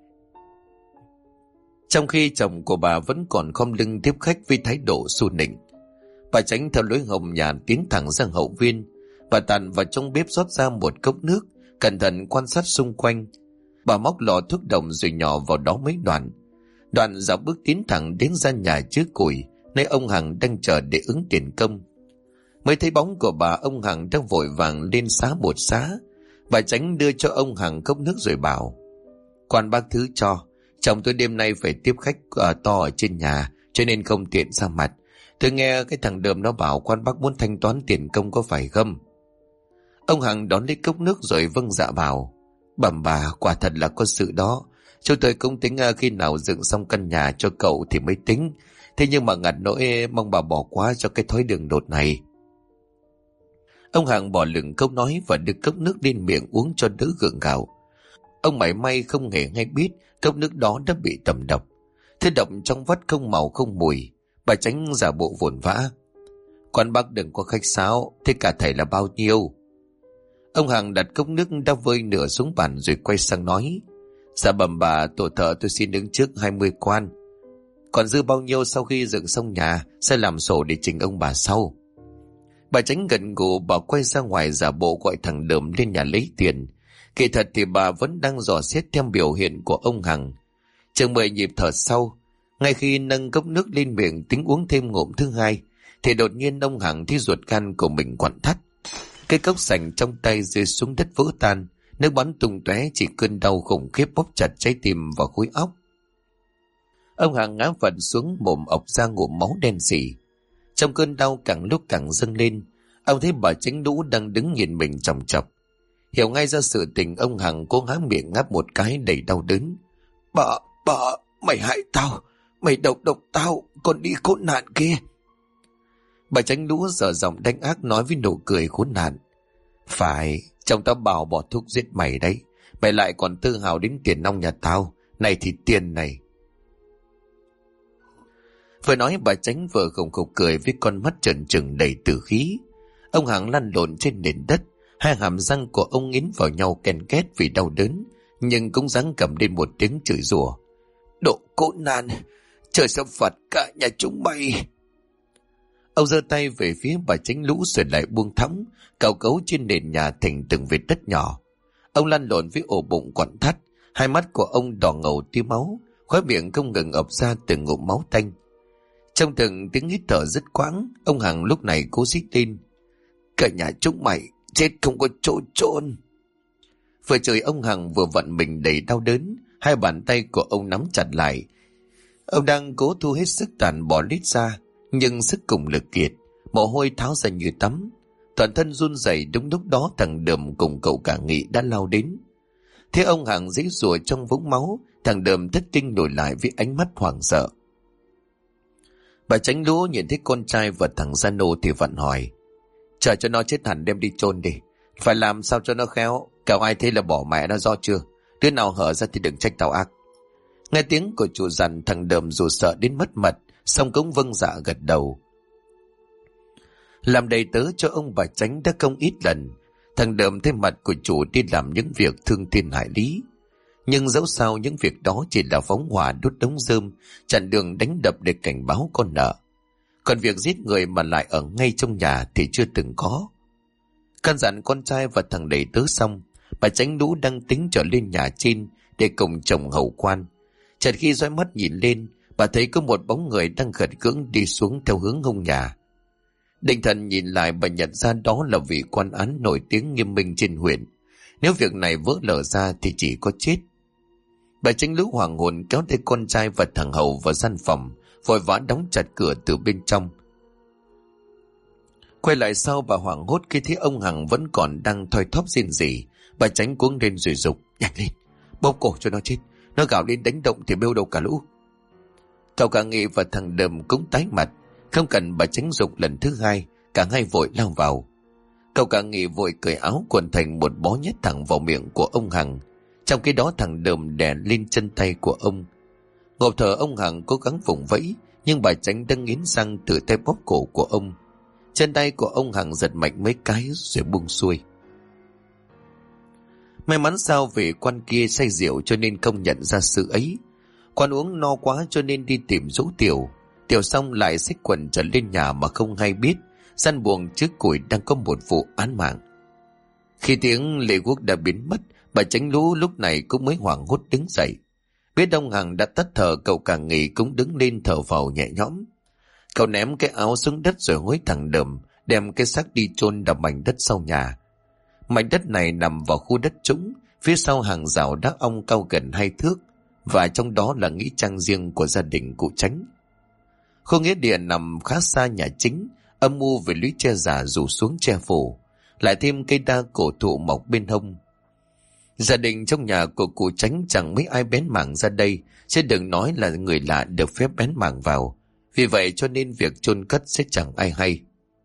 Trong khi chồng của bà vẫn còn khom lưng tiếp khách với thái độ xu nịnh. Bà tránh theo lối hồng nhà tiến thẳng ra hậu viên. Bà tàn vào trong bếp rót ra một cốc nước, cẩn thận quan sát xung quanh. Bà móc lọ thuốc đồng rồi nhỏ vào đó mấy đoạn. Đoạn dạo bước tiến thẳng đến gian nhà trước củi, nơi ông Hằng đang chờ để ứng tiền công. Mới thấy bóng của bà, ông Hằng đang vội vàng lên xá bột xá. Bà tránh đưa cho ông Hằng cốc nước rồi bảo: Quan bác thứ cho, chồng tôi đêm nay phải tiếp khách to ở trên nhà, cho nên không tiện ra mặt. Tôi nghe cái thằng Đờm nó bảo quan bác muốn thanh toán tiền công, có phải không? Ông Hằng đón lấy cốc nước rồi vâng dạ bảo: Bẩm bà, quả thật là có sự đó. Chúng tôi cũng tính khi nào dựng xong căn nhà cho cậu thì mới tính. Thế nhưng mà ngặt nỗi mong bà bỏ qua cho cái thói đường đột này. Ông Hằng bỏ lửng câu nói và đưa cốc nước lên miệng uống cho đỡ gượng gạo. Ông mảy may không hề hay biết cốc nước đó đã bị tẩm độc. Thứ độc trong vắt không màu không mùi. Bà tránh giả bộ vồn vã: Quan bác đừng có khách sáo, thế cả thầy là bao nhiêu? Ông Hằng đặt cốc nước đã vơi nửa xuống bàn rồi quay sang nói: Dạ bẩm bà, tổ thợ tôi xin đứng trước 20 quan. Còn dư bao nhiêu sau khi dựng xong nhà sẽ làm sổ để trình ông bà sau. Bà tránh gật gù, bà quay ra ngoài giả bộ gọi thằng Đờm lên nhà lấy tiền. Kỳ thật thì bà vẫn đang dò xét theo biểu hiện của ông Hằng. Chừng 10 nhịp thở sau, ngay khi nâng cốc nước lên miệng tính uống thêm ngụm thứ hai, thì đột nhiên ông Hằng thấy ruột gan của mình quặn thắt. Cái cốc sành trong tay rơi xuống đất vỡ tan, nước bắn tung tóe, chỉ cơn đau khủng khiếp bóp chặt trái tim và khối óc. Ông Hằng ngã vật xuống, mồm ọc ra ngụm máu đen sì. Trong cơn đau càng lúc càng dâng lên, ông thấy bà Chánh Lũ đang đứng nhìn mình chòng chọc. Hiểu ngay ra sự tình, ông Hằng cố há miệng ngáp một cái đầy đau đớn. Bà, mày hại tao, mày độc tao, còn đi khốn nạn kia. Bà Chánh Lũ dở giọng đánh ác nói với nụ cười khốn nạn: Phải, chồng tao bảo bỏ thuốc giết mày đấy, mày lại còn tự hào đến tiền nong nhà tao, này thì tiền này. Vừa nói bà Chánh vừa khủng khục cười với con mắt trợn trừng đầy tử khí. Ông Hằng lăn lộn trên nền đất, hai hàm răng của ông nghiến vào nhau ken két vì đau đớn, nhưng cũng giáng cầm lên một tiếng chửi rủa: Độ khốn nạn, trời sẽ phạt cả nhà chúng mày. Ông giơ tay về phía bà Chánh Lũ rồi lại buông thõng, cào cấu trên nền nhà thành từng vết đất nhỏ. Ông lăn lộn với ổ bụng quặn thắt, hai mắt của ông đỏ ngầu tia máu, khóe miệng không ngừng ập ra từng ngụm máu tanh. Trong từng tiếng hít thở dứt quãng, ông Hằng lúc này cố rít lên: Cả nhà chúng mày chết không có chỗ chôn. Vừa chửi ông Hằng vừa vặn mình đầy đau đớn, hai bàn tay của ông nắm chặt lại. Ông đang cố thu hết sức tàn bỏ lít ra, nhưng sức cùng lực kiệt, mồ hôi tháo ra như tắm. Toàn thân run rẩy. Đúng lúc đó thằng Đờm cùng cậu cả Nghị đã lao đến. Thế ông Hằng giãy giụa trong vũng máu. Thằng Đờm thất kinh nổi lại với ánh mắt hoảng sợ. Bà Tránh Lũ nhìn thấy con trai và thằng Gia Nô thì vặn hỏi: chờ cho nó chết hẳn đem đi chôn đi, phải làm sao cho nó khéo, kẻo ai thấy là bỏ mẹ nó do chưa. Đứa nào hở ra thì đừng trách tao ác. Nghe tiếng của chủ dặn, thằng Đờm dù sợ đến mất mật, song cũng vâng dạ gật đầu. Làm đầy tớ cho ông bà Tránh đã không ít lần, thằng Đờm thấy mặt của chủ đi làm những việc thương thiên hại lý. Nhưng dẫu sao những việc đó chỉ là phóng hỏa đốt đống rơm, chặn đường đánh đập để cảnh báo con nợ. Còn việc giết người mà lại ở ngay trong nhà thì chưa từng có. Căn dặn con trai và thằng đầy tớ xong, bà Tránh Lũ đang tính trở lên nhà trên để cùng chồng hầu quan. Chợt khi dõi mắt nhìn lên, bà thấy có một bóng người đang gật gưỡng đi xuống theo hướng hông nhà. Định thần nhìn lại, bà nhận ra đó là vị quan án nổi tiếng nghiêm minh trên huyện. Nếu việc này vỡ lở ra thì chỉ có chết. Bà Tránh Lũ hoàng hồn kéo tay con trai và thằng hầu vào gian phòng, vội vã đóng chặt cửa từ bên trong. Quay lại sau, bà hoảng hốt khi thấy ông Hằng vẫn còn đang thoi thóp rên rỉ. Bà Tránh cuống lên rồi giục: nhanh lên, bóp cổ cho nó chết, nó gào lên đánh động thì bêu đâu cả lũ. Cậu cả Nghị và thằng Đờm cũng tái mặt, không cần bà Tránh giục lần thứ hai, cả hai vội lao vào. Cậu cả Nghị vội cởi áo quần thành một bó nhét thẳng vào miệng của ông Hằng, trong khi đó thằng Đờm đè lên chân tay của ông. Ngộp thở, ông Hằng cố gắng vùng vẫy, nhưng bà Tránh đang nghiến răng từ tay bóp cổ của ông. Chân tay của ông Hằng giật mạnh mấy cái rồi buông xuôi. May mắn sao vị quan kia say rượu cho nên không nhận ra sự ấy. Quan uống no quá cho nên đi tìm dỗ Tiểu. Tiểu xong lại xách quần trở lên nhà mà không hay biết gian buồng trước củi đang có một vụ án mạng. Khi tiếng lệ guốc đã biến mất, bà Tránh Lũ lúc này cũng mới hoảng hốt đứng dậy. Biết ông Hằng đã tắt thở, cậu cả Nghị cũng đứng lên thở phào nhẹ nhõm. Cậu ném cái áo xuống đất rồi hối thằng Đờm đem cái xác đi chôn đập mảnh đất sau nhà. Mảnh đất này nằm vào khu đất trũng, phía sau hàng rào đá ong cao gần 2 thước, và trong đó là nghĩa trang riêng của gia đình cụ Tránh. Khu nghĩa địa nằm khá xa nhà chính, âm u về lũy tre già rủ xuống che phủ, lại thêm cây đa cổ thụ mọc bên hông. Gia đình trong nhà của cụ Tránh chẳng mấy ai bén mảng ra đây, chứ đừng nói là người lạ được phép bén mảng vào. Vì vậy cho nên việc chôn cất sẽ chẳng ai hay.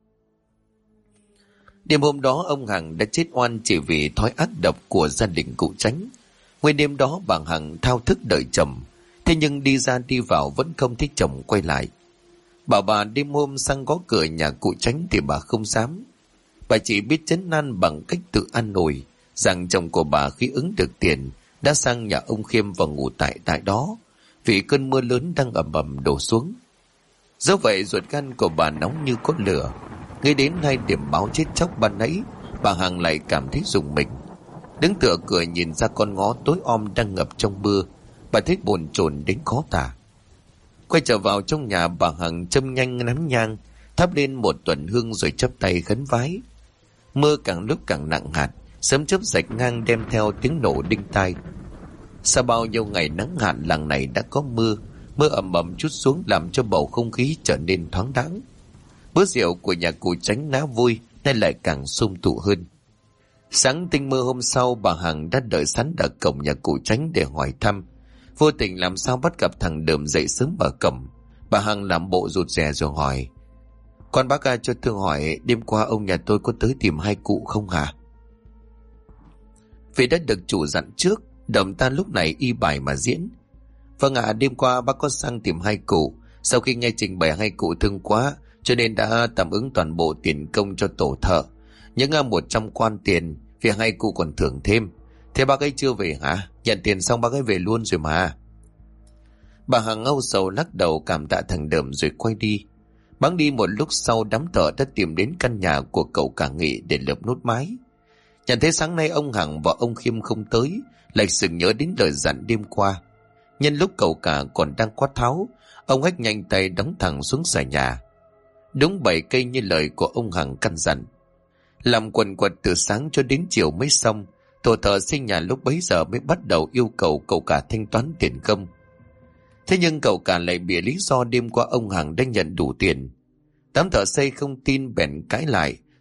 Đêm hôm đó ông Hằng đã chết oan chỉ vì thói ác độc của gia đình cụ Tránh. Nguyên đêm đó bà Hằng thao thức đợi chồng, thế nhưng đi ra đi vào vẫn không thấy chồng quay lại. Bảo bà đêm hôm sang gõ cửa nhà cụ Tránh thì bà không dám. Bà chỉ biết trấn an bằng cách tự an ủi rằng chồng của bà khi ứng được tiền đã sang nhà ông Khiêm và ngủ tại đó, vì cơn mưa lớn đang ầm ầm đổ xuống. Dẫu vậy ruột gan của bà nóng như có lửa. Nghĩ đến 2 điểm báo chết chóc ban nãy, bà Hằng lại cảm thấy rùng mình. Đứng tựa cửa nhìn ra con ngõ tối om đang ngập trong mưa, bà thấy bồn chồn đến khó tả. Quay trở vào trong nhà, bà Hằng châm nhanh nắm nhang, thắp lên một tuần hương rồi chắp tay khấn vái. Mưa càng lúc càng nặng hạt, sấm chớp rạch ngang đem theo tiếng nổ đinh tai. Sau bao nhiêu ngày nắng hạn, làng này đã có mưa. Mưa ầm ầm trút xuống làm cho bầu không khí trở nên thoáng đãng. Bữa rượu của nhà cụ Tránh ná vui nay lại càng sum tụ hơn. Sáng tinh mơ hôm sau, bà Hằng đã đợi sẵn ở cổng nhà cụ Tránh để hỏi thăm. Vô tình làm sao bắt gặp thằng Đờm dậy sớm ở cổng. Bà Hằng làm bộ rụt rè rồi hỏi: con bác cho thương hỏi, đêm qua ông nhà tôi có tới tìm 2 cụ không hả? Vì đã được chủ dặn trước, Đờm ta lúc này y bài mà diễn: vâng ạ, đêm qua bác có sang tìm 2 cụ. Sau khi nghe trình bày 2 cụ thương quá, cho nên đã tạm ứng toàn bộ tiền công cho tổ thợ, những 100 quan tiền, vì 2 cụ còn thưởng thêm. Thế bác ấy chưa về hả? Nhận tiền xong bác ấy về luôn rồi mà. Bà Hằng âu sầu lắc đầu cảm tạ thằng Đờm rồi quay đi. Bẵng đi một lúc sau, đám thợ đã tìm đến căn nhà của cậu cả Nghị để lợp nốt mái. Nhận thấy sáng nay ông Hằng và ông Khiêm không tới, lại sực nhớ đến lời dặn đêm qua. Nhân lúc cậu cả còn đang quát tháo, ông hách nhanh tay đóng thẳng xuống xà nhà. Đúng 7 cây như lời của ông Hằng căn dặn. Làm quần quật từ sáng cho đến chiều mới xong. Tổ thợ xây nhà lúc bấy giờ mới bắt đầu yêu cầu cậu cả thanh toán tiền công. Thế nhưng cậu cả lại bịa lý do đêm qua ông Hằng đã nhận đủ tiền. Đám thợ xây không tin bèn cãi lại,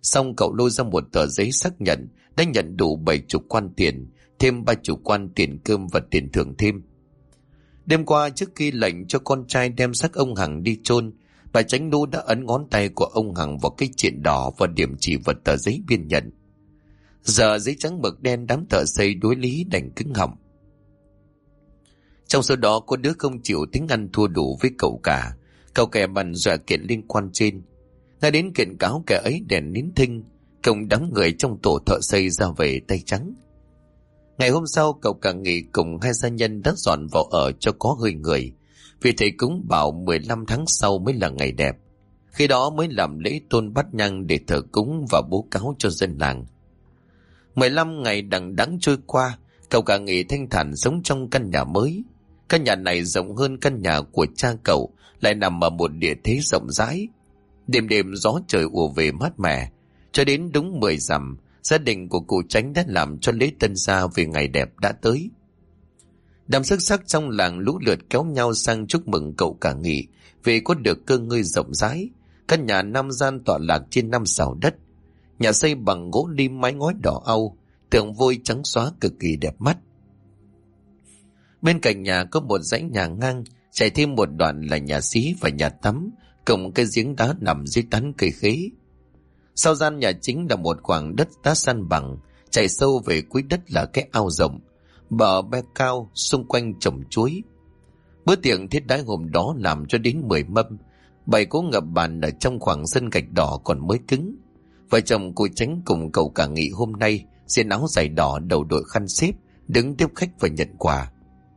Xong cậu lôi ra một tờ giấy xác nhận đã nhận đủ 70 quan tiền, thêm 30 quan tiền cơm và tiền thưởng thêm. Đêm qua trước khi lệnh cho con trai đem xác ông Hằng đi chôn, bà Chánh Nú đã ấn ngón tay của ông Hằng vào cái chện đỏ và điểm chỉ vào tờ giấy biên nhận. Giờ giấy trắng mực đen đám thợ xây đối lý đành cứng họng. Trong số đó có đứa không chịu tính ăn thua đủ với cậu cả. Cậu kẻ bằn dọa kiện liên quan trên. Ngay đến kiện cáo kẻ ấy đèn nín thinh, cùng đám người trong tổ thợ xây ra về tay trắng. Ngày hôm sau cậu cả Nghị cùng hai gia nhân đã dọn vào ở cho có hơi người, vì thầy cúng bảo 15 tháng sau mới là ngày đẹp. Khi đó mới làm lễ tôn bát nhang để thờ cúng và bố cáo cho dân làng. 15 ngày đằng đẵng trôi qua, cậu cả Nghị thanh thản sống trong căn nhà mới. Căn nhà này rộng hơn căn nhà của cha cậu, lại nằm ở một địa thế rộng rãi. Đêm đêm gió trời ùa về mát mẻ. Cho đến đúng 10 rằm, gia đình của cụ Chánh đã làm cho lễ tân gia về ngày đẹp đã tới. Đám sức sắc trong làng lũ lượt kéo nhau sang chúc mừng cậu cả Nghị vì có được cơ ngơi rộng rãi. Căn nhà 5 gian tọa lạc trên 5 sào đất. Nhà xây bằng gỗ lim mái ngói đỏ au, tường vôi trắng xóa cực kỳ đẹp mắt. Bên cạnh nhà có một dãy nhà ngang, chạy thêm một đoạn là nhà xí và nhà tắm, cùng cái giếng đá nằm dưới tán cây khế. Sau gian nhà chính là một khoảng đất đá san bằng, chạy sâu về cuối đất là cái ao rộng, bờ be cao, xung quanh trồng chuối. Bữa tiệc thiết đãi hôm đó làm cho đến 10 mâm, bày cố ngập bàn ở trong khoảng sân gạch đỏ còn mới cứng. Vợ chồng cụ Chánh cùng cậu cả Nghị hôm nay xiên áo giày đỏ, đầu đội khăn xếp, đứng tiếp khách và nhận quà.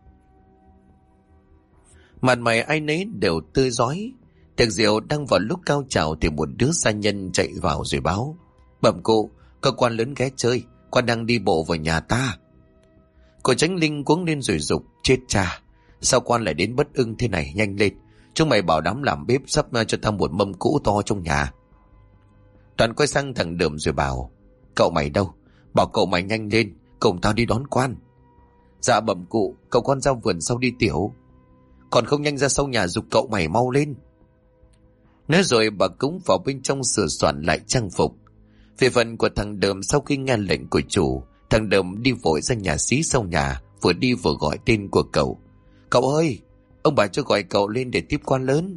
Mặt mày ai nấy đều tươi rói. Tiệc rượu đang vào lúc cao trào thì một đứa gia nhân chạy vào rồi báo: "Bẩm cụ, cơ quan lớn ghé chơi, quan đang đi bộ vào nhà ta." Cô Chánh Linh cuống lên rồi dục: "Chết cha, sao quan lại đến bất ưng thế này, nhanh lên, chúng mày bảo đám làm bếp sắp cho tao một mâm cỗ to trong nhà." Toàn quay sang thằng Đờm rồi bảo: "Cậu mày đâu? Bảo cậu mày nhanh lên, cùng tao đi đón quan." "Dạ bẩm cụ, cậu con ra vườn sau đi tiểu." "Còn không nhanh ra sau nhà giục cậu mày mau lên." Nói rồi bà cúng vào bên trong sửa soạn lại trang phục. Về phần của thằng Đờm, sau khi nghe lệnh của chủ, thằng Đờm đi vội ra nhà xí sau nhà, vừa đi vừa gọi tên của cậu: "Cậu ơi, ông bà cho gọi cậu lên để tiếp quan lớn."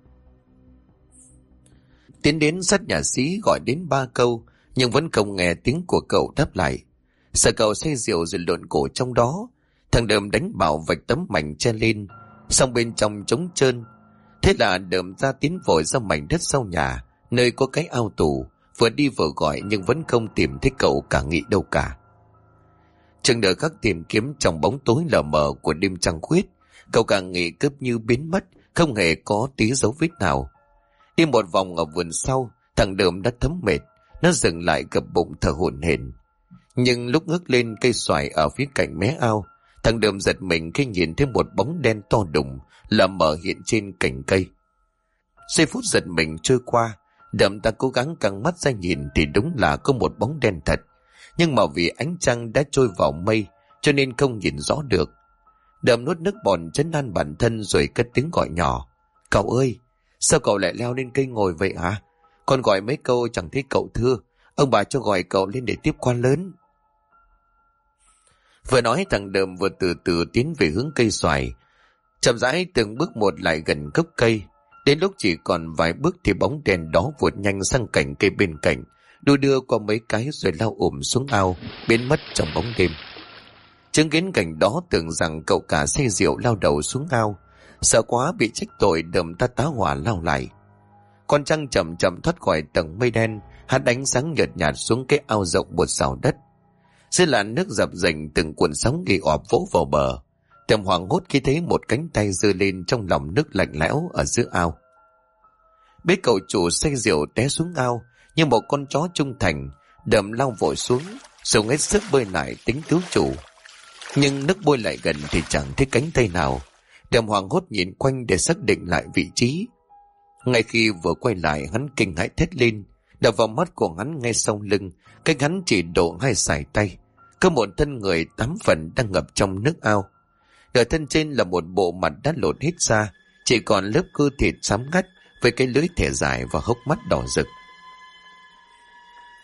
Tiến đến sát nhà xí gọi đến 3 câu, nhưng vẫn không nghe tiếng của cậu đáp lại. Sợ cậu say rượu rồi lộn cổ trong đó, thằng Đờm đánh bảo vạch tấm mảnh che lên, xong bên trong trống trơn. Thế là Đờm ra tiến vội ra mảnh đất sau nhà, nơi có cái ao tù, vừa đi vừa gọi nhưng vẫn không tìm thấy cậu cả Nghị đâu cả. Chừng đợi khắc tìm kiếm trong bóng tối lờ mờ của đêm trăng khuyết, cậu cả Nghị cứ như biến mất, không hề có tí dấu vết nào. Đi một vòng ở vườn sau, thằng Đờm đã thấm mệt, nó dừng lại gập bụng thở hổn hển. Nhưng lúc ngước lên cây xoài ở phía cạnh mé ao, thằng Đờm giật mình khi nhìn thấy một bóng đen to đùng lờ mờ hiện trên cành cây. Giây phút giật mình trôi qua, Đờm ta cố gắng căng mắt ra nhìn thì đúng là có một bóng đen thật, nhưng mà vì ánh trăng đã trôi vào mây cho nên không nhìn rõ được. Đờm nuốt nước bọt trấn an bản thân rồi cất tiếng gọi nhỏ: "Cậu ơi, sao cậu lại leo lên cây ngồi vậy hả? Con gọi mấy câu chẳng thấy cậu thưa, ông bà cho gọi cậu lên để tiếp quan lớn." Vừa nói thằng Đờm vừa từ từ tiến về hướng cây xoài, chậm rãi từng bước một lại gần gốc cây. Đến lúc chỉ còn vài bước thì bóng đèn đó vụt nhanh sang cành cây bên cạnh, đu đưa qua mấy cái rồi lao ùm xuống ao, biến mất trong bóng đêm. Chứng kiến cảnh đó tưởng rằng cậu cả say rượu lao đầu xuống ao, sợ quá bị trách tội, Đờm ta tá hỏa lao lại. Con trăng chậm chậm thoát khỏi tầng mây đen, hắt ánh sáng nhợt nhạt xuống cái ao rộng một sào đất. Dưới làn nước dập dềnh, từng cuộn sóng ghì ọp vỗ vào bờ. Đờm hoảng hốt khi thấy một cánh tay giơ lên trong lòng nước lạnh lẽo ở giữa ao. Biết cậu chủ say rượu té xuống ao như một con chó trung thành, Đờm lao vội xuống, dùng hết sức bơi lại tính cứu chủ. Nhưng nước bơi lại gần thì chẳng thấy cánh tay nào. Đờm hoảng hốt nhìn quanh để xác định lại vị trí. Ngay khi vừa quay lại, hắn kinh hãi thét lên. Đập vào mắt của hắn ngay sau lưng, cách hắn chỉ độ 2 sải tay, có một thân người 8 phần đang ngập trong nước ao. Ở thân trên là một bộ mặt đã lột hết ra, chỉ còn lớp cơ thịt xám ngắt với cái lưỡi thẻ dài và hốc mắt đỏ rực.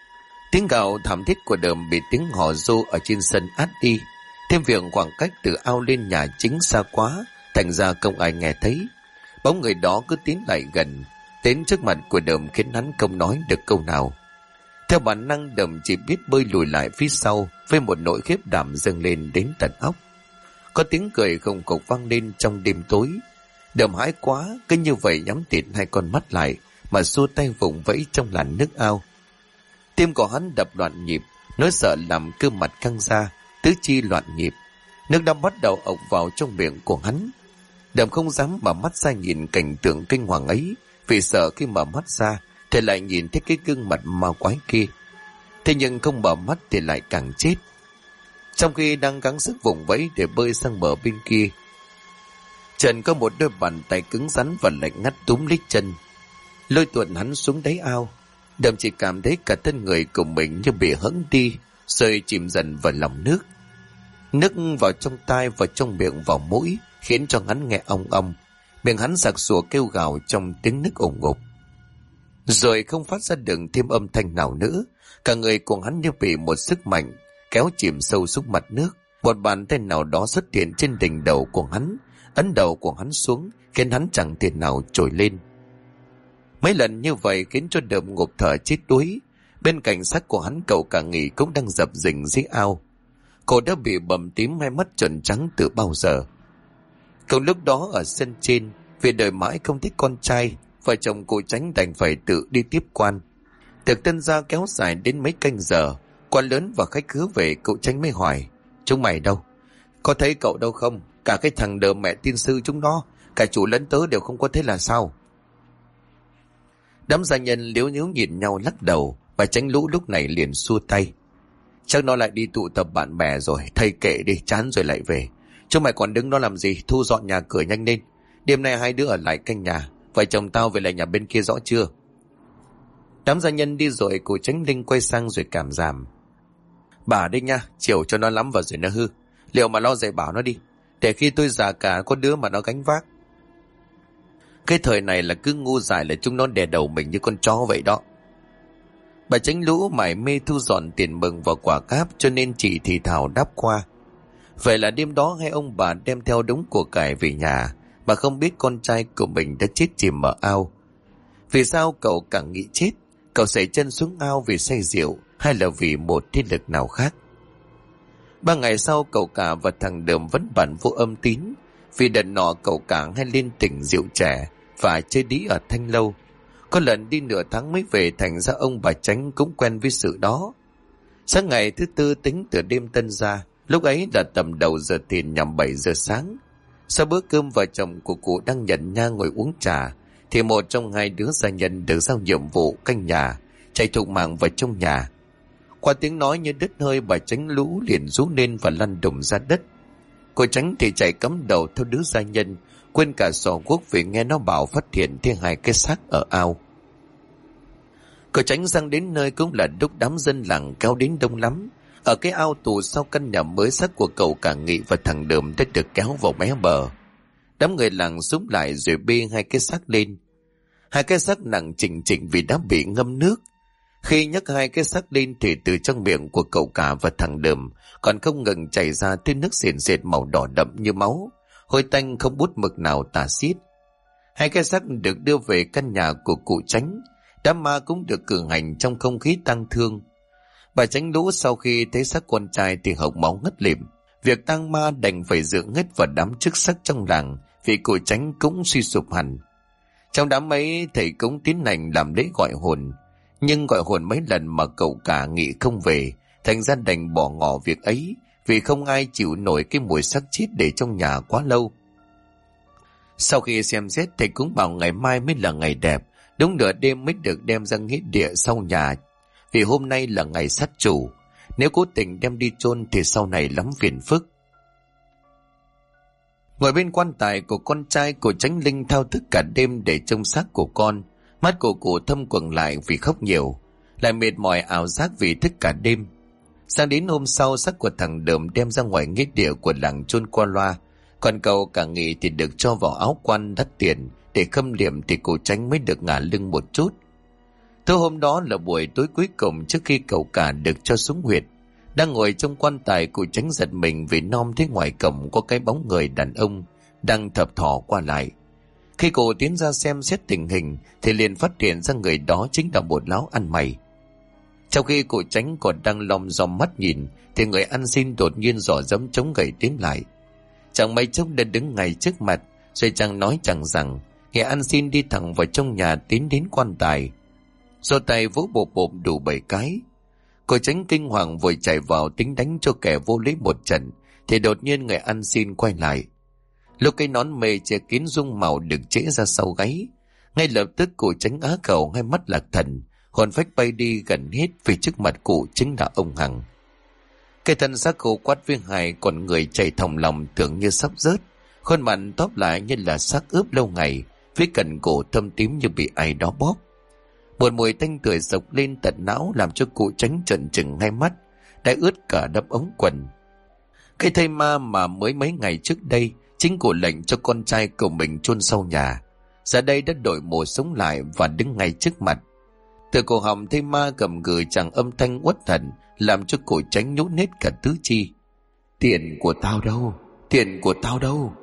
Tiếng gào thảm thiết của Đờm bị tiếng hò rô ở trên sân át đi. Thêm việc khoảng cách từ ao lên nhà chính xa quá, thành ra không ai nghe thấy. Bóng người đó cứ tiến lại gần, đến trước mặt của Đờm khiến hắn không nói được câu nào. Theo bản năng, Đờm chỉ biết bơi lùi lại phía sau với một nỗi khiếp đảm dâng lên đến tận óc. Có tiếng cười không cộc vang lên trong đêm tối. Đờm hãi quá, cứ như vậy nhắm tịt hai con mắt lại mà xua tay vùng vẫy trong làn nước ao. Tim của hắn đập loạn nhịp, nỗi sợ làm cơ mặt căng ra, tứ chi loạn nhịp. Nước đã bắt đầu ộc vào trong miệng của hắn. Đờm không dám mở mắt ra nhìn cảnh tượng kinh hoàng ấy, vì sợ khi mở mắt ra thì lại nhìn thấy cái gương mặt ma quái kia. Thế nhưng không mở mắt thì lại càng chết. Trong khi đang gắng sức vùng vẫy để bơi sang bờ bên kia, Trần có một đôi bàn tay cứng rắn và lạnh ngắt túm lấy chân, lôi tuột hắn xuống đáy ao. Đờm chỉ cảm thấy cả thân người của mình như bị hẫng đi, rồi chìm dần vào lòng nước. Nước vào trong tai, vào trong miệng, vào mũi, khiến cho hắn nghe ong ong. Miệng hắn sặc sụa kêu gào trong tiếng nước ủng ngục. Rồi không phát ra được thêm âm thanh nào nữa. Cả người của hắn như bị một sức mạnh kéo chìm sâu xuống mặt nước. Một bàn tay nào đó xuất hiện trên đỉnh đầu của hắn, ấn đầu của hắn xuống, khiến hắn chẳng thể nào trồi lên. Mấy lần như vậy khiến cho Đờm ngộp thở chết đuối. Bên cạnh xác của hắn, cậu Cả Nghị cũng đang dập dình dưới ao. Cô đã bị bầm tím, hai mắt trợn trắng từ bao giờ. Cậu lúc đó ở sân trên, vì đợi mãi không thích con trai, vợ chồng cụ Tránh đành phải tự đi tiếp quan. Tiệc tân gia kéo dài đến mấy canh giờ. Quan lớn và khách khứa về, cụ Tránh mới hỏi: chúng mày đâu? Có thấy cậu đâu không? Cả cái thằng Đờm mẹ tiên sư chúng nó, cả chủ lẫn tớ đều không có thấy là sao? Đám gia nhân liếu nhíu nhìn nhau lắc đầu, và Tránh Lũ lúc này liền xua tay: chắc nó lại đi tụ tập bạn bè rồi, thầy kệ đi, chán rồi lại về. Chúng mày còn đứng đó làm gì? Thu dọn nhà cửa nhanh lên. Đêm nay hai đứa ở lại canh nhà, vợ chồng tao về lại nhà bên kia, rõ chưa? Đám gia nhân đi rồi, cụ Tránh Linh quay sang rồi cảm giảm: bà đây nha, chiều cho nó lắm vào rồi nó hư. Liệu mà lo dạy bảo nó đi, để khi tôi già cả có đứa mà nó gánh vác. Cái thời này là cứ ngu dại là chúng nó đè đầu mình như con chó vậy đó. Bà Tránh Lũ mải mê thu dọn tiền mừng vào quả cáp, cho nên chỉ thì thào đáp qua. Vậy là đêm đó hai ông bà đem theo đống của cải về nhà, mà không biết con trai của mình đã chết chìm ở ao. Vì sao cậu Cả Nghị chết? Cậu sẩy chân xuống ao vì say rượu, hay là vì một thế lực nào khác? 3 ngày sau, cậu Cả và thằng Đờm vẫn bản vô âm tín. Vì đợt nọ cậu Cả hay lên tỉnh rượu trẻ và chơi đĩ ở Thanh Lâu. Có lần đi nửa tháng mới về, thành ra ông bà Tránh cũng quen với sự đó. Sáng ngày thứ tư tính từ đêm tân gia, lúc ấy là tầm đầu giờ thìn nhằm 7 giờ sáng. Sau bữa cơm, vợ chồng của cụ đang nhận nha ngồi uống trà, thì một trong hai đứa gia nhân được giao nhiệm vụ canh nhà, chạy thục mạng vào trong nhà. Qua tiếng nói như đứt hơi, bà Tránh Lũ liền rú lên và lăn đùng ra đất. Cô Tránh thì chạy cắm đầu theo đứa gia nhân, quên cả sò guốc vì nghe nó bảo phát hiện thêm 2 cái xác ở ao. Cô Tránh sang đến nơi cũng là lúc đám dân làng kéo đến đông lắm. Ở cái ao tù sau căn nhà mới, xác của cậu Cả Nghị và thằng Đờm đã được kéo vào mé bờ. Đám người làng xúm lại rồi bê 2 cái xác lên. 2 cái xác nặng chỉnh chỉnh vì đã bị ngâm nước. Khi nhấc 2 cái xác lên thì từ trong miệng của cậu Cả và thằng Đờm còn không ngừng chảy ra thứ nước sền sệt màu đỏ đậm như máu, hôi tanh không bút mực nào tả xiết. 2 cái xác được đưa về căn nhà của cụ Tránh. Đám ma cũng được cử hành trong không khí tang thương. Bà Tránh Lũ sau khi thấy xác con trai thì hộc máu ngất lịm. Việc tang ma đành phải dựa hết vào đám chức sắc trong làng, vì cụ Tránh cũng suy sụp hẳn. Trong đám ấy, thầy cúng tiến hành làm lễ gọi hồn, nhưng gọi hồn mấy lần mà cậu Cả Nghị không về, thành ra đành bỏ ngỏ việc ấy, vì không ai chịu nổi cái mùi xác chết để trong nhà quá lâu. Sau khi xem xét, thầy cũng bảo ngày mai mới là ngày đẹp, đúng nửa đêm mới được đem ra nghĩa địa sau nhà, vì hôm nay là ngày sát chủ, nếu cố tình đem đi chôn thì sau này lắm phiền phức. Ngồi bên quan tài của con trai của Tránh Linh thao thức cả đêm để trông xác của con, mắt của cụ thâm quầng lại vì khóc nhiều, lại mệt mỏi ảo giác vì thức cả đêm. Sang đến hôm sau, xác của thằng Đờm đem ra ngoài nghĩa địa của làng chôn qua loa, còn cậu Cả Nghị thì được cho vào áo quan đắt tiền để khâm liệm, thì cụ Tránh mới được ngả lưng một chút. Tối hôm đó là buổi tối cuối cùng trước khi cậu cả được cho xuống huyệt. Đang ngồi trong quan tài, cụ Tránh giật mình vì nom thấy ngoài cổng có cái bóng người đàn ông đang thập thò qua lại. Khi cụ tiến ra xem xét tình hình thì liền phát hiện ra người đó chính là một lão ăn mày. Trong khi cụ Tránh còn đang lom rom mắt nhìn thì người ăn xin đột nhiên giỏ giấm chống gậy tiến lại. Chẳng mấy chốc đã đứng ngay trước mặt, rồi chẳng nói chẳng rằng, người ăn xin đi thẳng vào trong nhà tiến đến quan tài, giơ tay vỗ bộp bộp đủ 7 cái. Cụ Tránh kinh hoàng vội chạy vào tính đánh cho kẻ vô lý một trận, thì đột nhiên người ăn xin quay lại. Lúc cái nón mề che kín dung màu được trễ ra sau gáy, ngay lập tức cụ Tránh á khẩu, hai mắt lạc thần, hồn phách bay đi gần hết, vì trước mặt cụ chính là ông Hằng. Cái thân xác khô quắt với hai con người chạy thòng lòng tưởng như sắp rớt, khuôn mặt tóp lại như là xác ướp lâu ngày, với cẩn cổ thâm tím như bị ai đó bóp. Một mùi tanh tưởi sộc lên tận não làm cho cụ Tránh trợn trừng hai mắt, đã ướt cả đắp ống quần. Cái thây ma mà mới mấy ngày trước đây chính cụ lệnh cho con trai của mình chôn sau nhà, giờ đây đã đổi mồ sống lại và đứng ngay trước mặt. Từ cổ họng thây ma gầm gừ chẳng âm thanh uất hận, làm cho cụ Tránh nhũn hết cả tứ chi. Tiền của tao đâu? Tiền của tao đâu?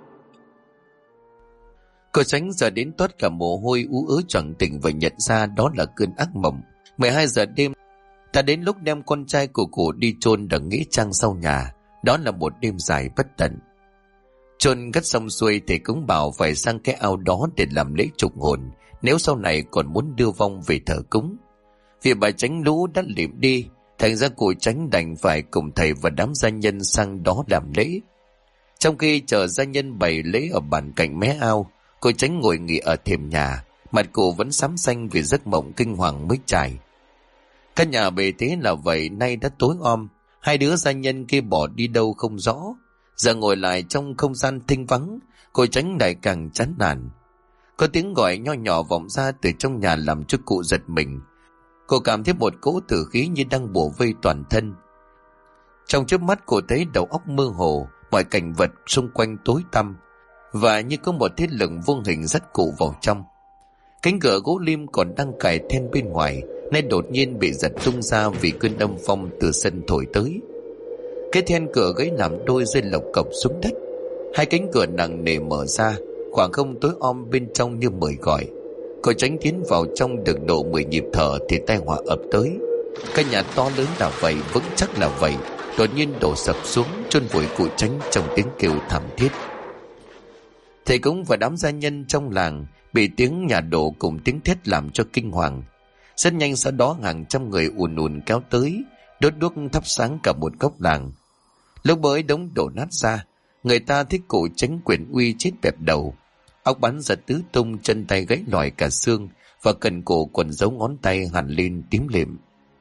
Cụ Tránh giờ đến toát cả mồ hôi, ú ớ choàng tỉnh và nhận ra đó là cơn ác mộng. 12 giờ đêm ta đến lúc đem con trai của cụ đi chôn ở nghĩa trang sau nhà. Đó là một đêm dài bất tận. Chôn cất xong xuôi thì cũng bảo phải sang cái ao đó để làm lễ trục hồn, nếu sau này còn muốn đưa vong về thờ cúng. Vì bà Tránh lũ đã liệm đi, thành ra cụ Tránh đành phải cùng thầy và đám gia nhân sang đó làm lễ. Trong khi chờ gia nhân bày lễ ở bàn cạnh mé ao, cụ Tránh ngồi nghỉ ở thềm nhà, mặt cụ vẫn xám xanh vì giấc mộng kinh hoàng mới trải. Căn nhà bề thế là vậy, nay đã tối om, hai đứa gia nhân kia bỏ đi đâu không rõ. Giờ ngồi lại trong không gian thinh vắng, cụ Tránh lại càng chán nản. Có tiếng gọi nho nhỏ vọng ra từ trong nhà làm cho cụ giật mình. Cô cảm thấy một cỗ tử khí như đang bủa vây toàn thân. Trong chớp mắt cô thấy đầu óc mơ hồ, mọi cảnh vật xung quanh tối tăm, và như có một thế lực vô hình dắt cụ vào trong. Cánh cửa gỗ lim còn đang cài then bên ngoài, nay đột nhiên bị giật tung ra vì cơn âm phong từ sân thổi tới. Cái then cửa gãy làm đôi, rơi lộc cộc xuống đất. Hai cánh cửa nặng nề mở ra, khoảng không tối om bên trong như mời gọi. Cô Tránh tiến vào trong được độ 10 nhịp thở thì tai họa ập tới. Căn nhà to lớn là vậy, vững chắc là vậy, đột nhiên đổ sập xuống, chôn vùi cụ Tránh trong tiếng kêu thảm thiết. Thầy cúng và đám gia nhân trong làng bị tiếng nhà đổ cùng tiếng thét làm cho kinh hoàng. Rất nhanh sau đó hàng trăm người ùn ùn kéo tới, đốt đuốc thắp sáng cả một góc làng. Lúc bới đống đổ nát ra, người ta thấy cụ Tránh quyền uy chết bẹp đầu, óc bắn ra tứ tung, chân tay gãy lòi cả xương, và cần cổ còn dấu ngón tay hằn lên tím lịm.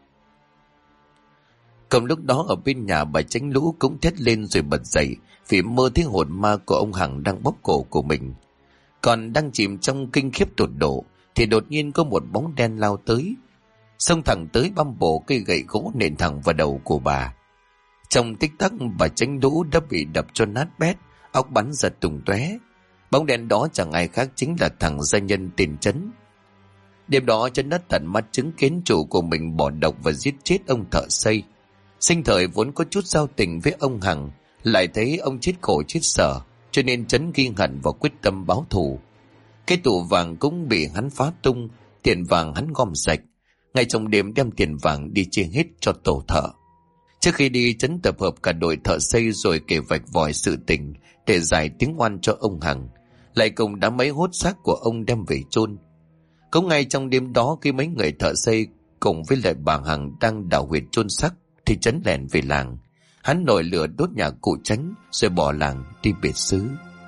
Cùng lúc đó ở bên nhà, bà Tránh lũ cũng thét lên rồi bật dậy vì mơ thấy hồn ma của ông Hằng đang bóp cổ của mình. Còn đang chìm trong kinh khiếp tột độ thì đột nhiên có một bóng đen lao tới, xông thẳng tới băm bổ cây gậy gỗ nện thẳng vào đầu của bà. Trong tích tắc bà Tránh lũ đã bị đập cho nát bét, óc bắn ra tung tóe. Bóng đen đó chẳng ai khác chính là thằng gia nhân tên Trấn. Đêm đó Trấn đã tận mắt chứng kiến chủ của mình bỏ độc và giết chết ông thợ xây. Sinh thời vốn có chút giao tình với ông Hằng, lại thấy ông chết khổ chết sở, cho nên Trấn ghi hận và quyết tâm báo thù. Cái tủ vàng cũng bị hắn phá tung, tiền vàng hắn gom sạch. Ngay trong đêm đem tiền vàng đi chia hết cho tổ thợ. Trước khi đi, Trấn tập hợp cả đội thợ xây rồi kể vạch vòi sự tình để giải tiếng oan cho ông Hằng, lại cùng đám mấy hốt xác của ông đem về chôn. Cũng ngay trong đêm đó, khi mấy người thợ xây cùng với lại bà Hằng đang đào huyệt chôn xác thì Trấn lẻn về làng. Hắn nổi lửa đốt nhà cụ Tránh rồi bỏ làng đi biệt xứ.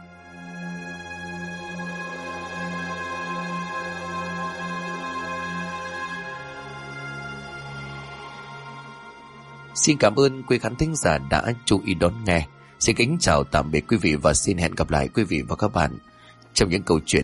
Xin cảm ơn quý khán thính giả đã chú ý đón nghe. Xin kính chào tạm biệt quý vị và xin hẹn gặp lại quý vị và các bạn trong những câu chuyện